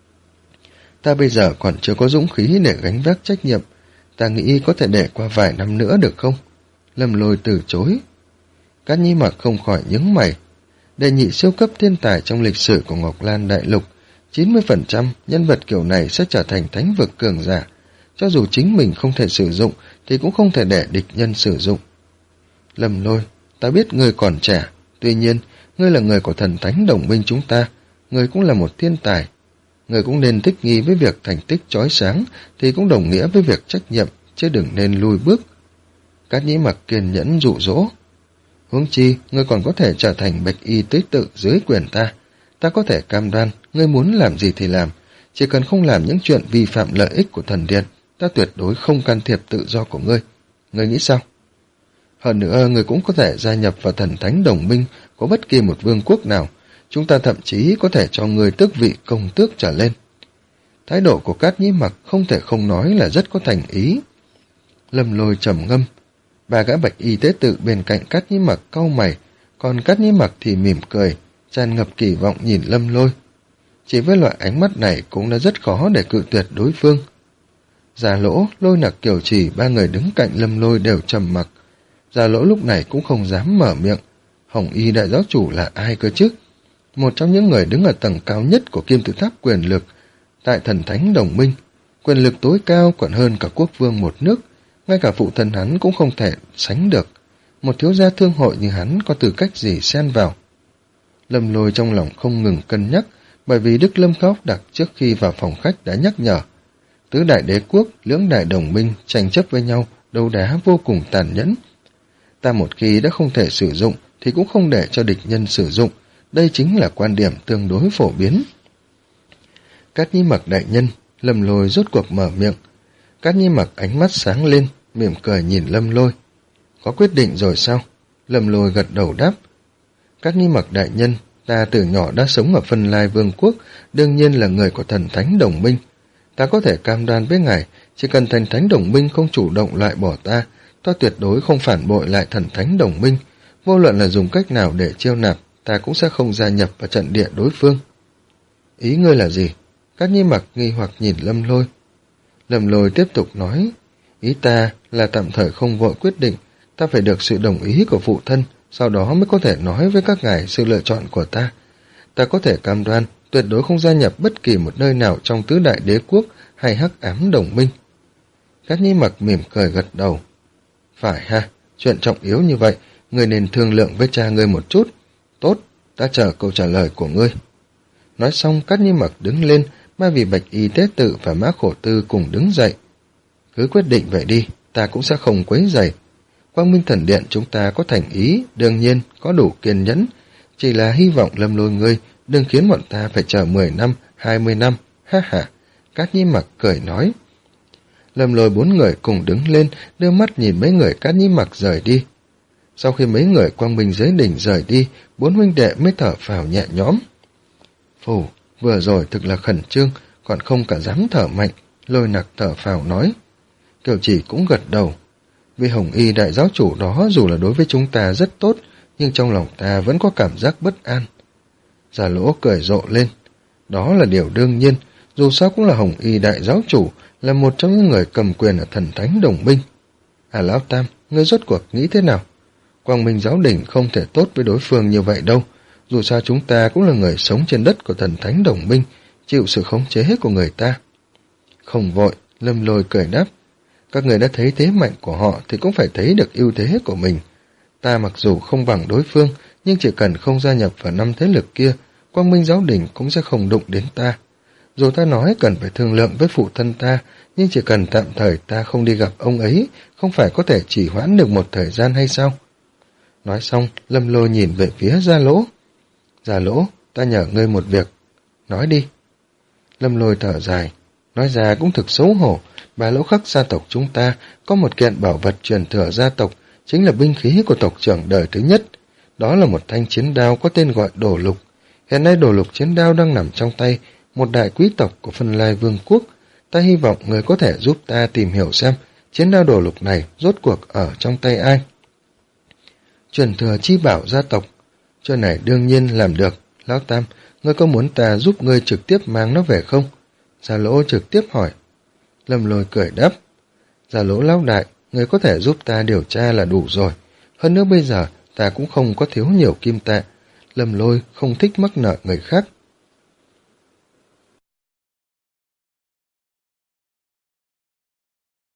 Ta bây giờ còn chưa có dũng khí để gánh vác trách nhiệm, ta nghĩ có thể để qua vài năm nữa được không? Lâm Lôi từ chối. Cát Nhĩ Mặc không khỏi nhướng mày. Đệ nhị siêu cấp thiên tài trong lịch sử của Ngọc Lan Đại Lục, chín mươi phần trăm nhân vật kiểu này sẽ trở thành thánh vực cường giả. Cho dù chính mình không thể sử dụng, thì cũng không thể để địch nhân sử dụng. Lâm Lôi, ta biết ngươi còn trẻ, tuy nhiên, ngươi là người của thần thánh đồng minh chúng ta, ngươi cũng là một thiên tài. Ngươi cũng nên thích nghi với việc thành tích chói sáng, thì cũng đồng nghĩa với việc trách nhiệm, chứ đừng nên lùi bước. Cát Nhĩ Mặc kiên nhẫn dụ dỗ. Huống chi, ngươi còn có thể trở thành bạch y tế tự dưới quyền ta. Ta có thể cam đoan, ngươi muốn làm gì thì làm, chỉ cần không làm những chuyện vi phạm lợi ích của thần điện, ta tuyệt đối không can thiệp tự do của ngươi. Ngươi nghĩ sao? Hơn nữa, ngươi cũng có thể gia nhập vào thần thánh đồng minh của bất kỳ một vương quốc nào. Chúng ta thậm chí có thể cho ngươi tước vị công tước trở lên. Thái độ của Cát Nhĩ Mặc không thể không nói là rất có thành ý. Lâm Lôi trầm ngâm. Ba gã bạch y tế tự bên cạnh Cát Nhĩ Mặc cau mày, còn Cát Nhĩ Mặc thì mỉm cười, tràn ngập kỳ vọng nhìn Lâm Lôi. Chỉ với loại ánh mắt này cũng đã rất khó để cự tuyệt đối phương. Già Lỗ, Lôi Nặc, Kiều Trì, ba người đứng cạnh Lâm Lôi đều trầm mặc. Già Lỗ lúc này cũng không dám mở miệng. Hồng Y đại giáo chủ là ai cơ chứ? Một trong những người đứng ở tầng cao nhất của kim tự tháp quyền lực tại thần thánh đồng minh, quyền lực tối cao còn hơn cả quốc vương một nước, ngay cả phụ thân hắn cũng không thể sánh được. Một thiếu gia thương hội như hắn có tư cách gì xen vào? Lâm Lôi trong lòng không ngừng cân nhắc, bởi vì Đức Lâm Khóc Đặc trước khi vào phòng khách đã nhắc nhở. Tứ đại đế quốc, lưỡng đại đồng minh tranh chấp với nhau, đấu đá vô cùng tàn nhẫn. Ta một khi đã không thể sử dụng thì cũng không để cho địch nhân sử dụng, đây chính là quan điểm tương đối phổ biến. Cát Nhĩ Mặc đại nhân, Lâm Lôi rốt cuộc mở miệng. Cát Nhĩ Mặc ánh mắt sáng lên, mỉm cười nhìn Lâm Lôi. có quyết định rồi sao? Lâm Lôi gật đầu đáp. Các nghi mặc đại nhân, ta từ nhỏ đã sống ở Phân Lai Vương quốc, đương nhiên là người của thần thánh đồng minh. Ta có thể cam đoan với ngài, chỉ cần thần thánh đồng minh không chủ động loại bỏ ta, ta tuyệt đối không phản bội lại thần thánh đồng minh. Vô luận là dùng cách nào để chiêu nạp, ta cũng sẽ không gia nhập vào trận địa đối phương. Ý ngươi là gì? Các nghi mặc nghi hoặc nhìn Lâm Lôi. Lâm Lôi tiếp tục nói, ý ta là tạm thời không vội quyết định, ta phải được sự đồng ý của phụ thân, sau đó mới có thể nói với các ngài sự lựa chọn của ta. Ta có thể cam đoan tuyệt đối không gia nhập bất kỳ một nơi nào trong tứ đại đế quốc hay hắc ám đồng minh. Các nghi mặc mỉm cười gật đầu. Phải ha, chuyện trọng yếu như vậy, ngươi nên thương lượng với cha ngươi một chút. Tốt, ta chờ câu trả lời của ngươi. Nói xong, Cát Nhi Mặc đứng lên, Ma Vì Bạch Y Tế Tự và Mã Khổ Tư cùng đứng dậy. Cứ quyết định vậy đi, ta cũng sẽ không quấy rầy. Quang Minh Thần Điện chúng ta có thành ý, đương nhiên có đủ kiên nhẫn, chỉ là hy vọng Lâm Lôi ngươi đừng khiến bọn ta phải chờ mười năm, hai mươi năm, ha ha. Cát Nhi Mặc cười nói. Lâm Lôi bốn người cùng đứng lên, đưa mắt nhìn mấy người Cát Nhi Mặc rời đi. Sau khi mấy người Quang Minh giới đỉnh rời đi, bốn huynh đệ mới thở phào nhẹ nhõm. Phù, vừa rồi thực là khẩn trương, còn không cả dám thở mạnh, Lôi Nặc thở phào nói. Kiều Chỉ cũng gật đầu. Vì Hồng Y đại giáo chủ đó dù là đối với chúng ta rất tốt, nhưng trong lòng ta vẫn có cảm giác bất an. Già Lỗ cười rộ lên. Đó là điều đương nhiên, dù sao cũng là Hồng Y đại giáo chủ, là một trong những người cầm quyền ở thần thánh đồng minh. À Lão Tam, ngươi rốt cuộc nghĩ thế nào? Quang Minh giáo đỉnh không thể tốt với đối phương như vậy đâu. Dù sao chúng ta cũng là người sống trên đất của thần thánh đồng minh, chịu sự khống chế của người ta. Không vội, Lâm Lôi cười đáp. Các người đã thấy thế mạnh của họ thì cũng phải thấy được ưu thế của mình. Ta mặc dù không bằng đối phương, nhưng chỉ cần không gia nhập vào năm thế lực kia, Quang Minh giáo đỉnh cũng sẽ không đụng đến ta. Dù ta nói cần phải thương lượng với phụ thân ta, nhưng chỉ cần tạm thời ta không đi gặp ông ấy, không phải có thể chỉ hoãn được một thời gian hay sao? Nói xong, Lâm Lôi nhìn về phía Gia Lỗ. Gia Lỗ, ta nhờ ngươi một việc. Nói đi. Lâm Lôi thở dài. Nói ra cũng thực xấu hổ. Bà Lỗ Khắc gia tộc chúng ta có một kiện bảo vật truyền thừa gia tộc, chính là binh khí của tộc trưởng đời thứ nhất. Đó là một thanh chiến đao có tên gọi Đồ Lục. Hiện nay Đồ Lục chiến đao đang nằm trong tay một đại quý tộc của Phân Lai Vương quốc. Ta hy vọng người có thể giúp ta tìm hiểu xem chiến đao Đồ Lục này rốt cuộc ở trong tay ai. Truyền thừa chi bảo gia tộc. Chuyện này đương nhiên làm được. Lão Tam, ngươi có muốn ta giúp ngươi trực tiếp mang nó về không? Gia Lỗ trực tiếp hỏi. Lâm Lôi cười đáp. Gia Lỗ lão đại, ngươi có thể giúp ta điều tra là đủ rồi. Hơn nữa bây giờ ta cũng không có thiếu nhiều kim tệ. Lâm Lôi không thích mắc nợ người khác.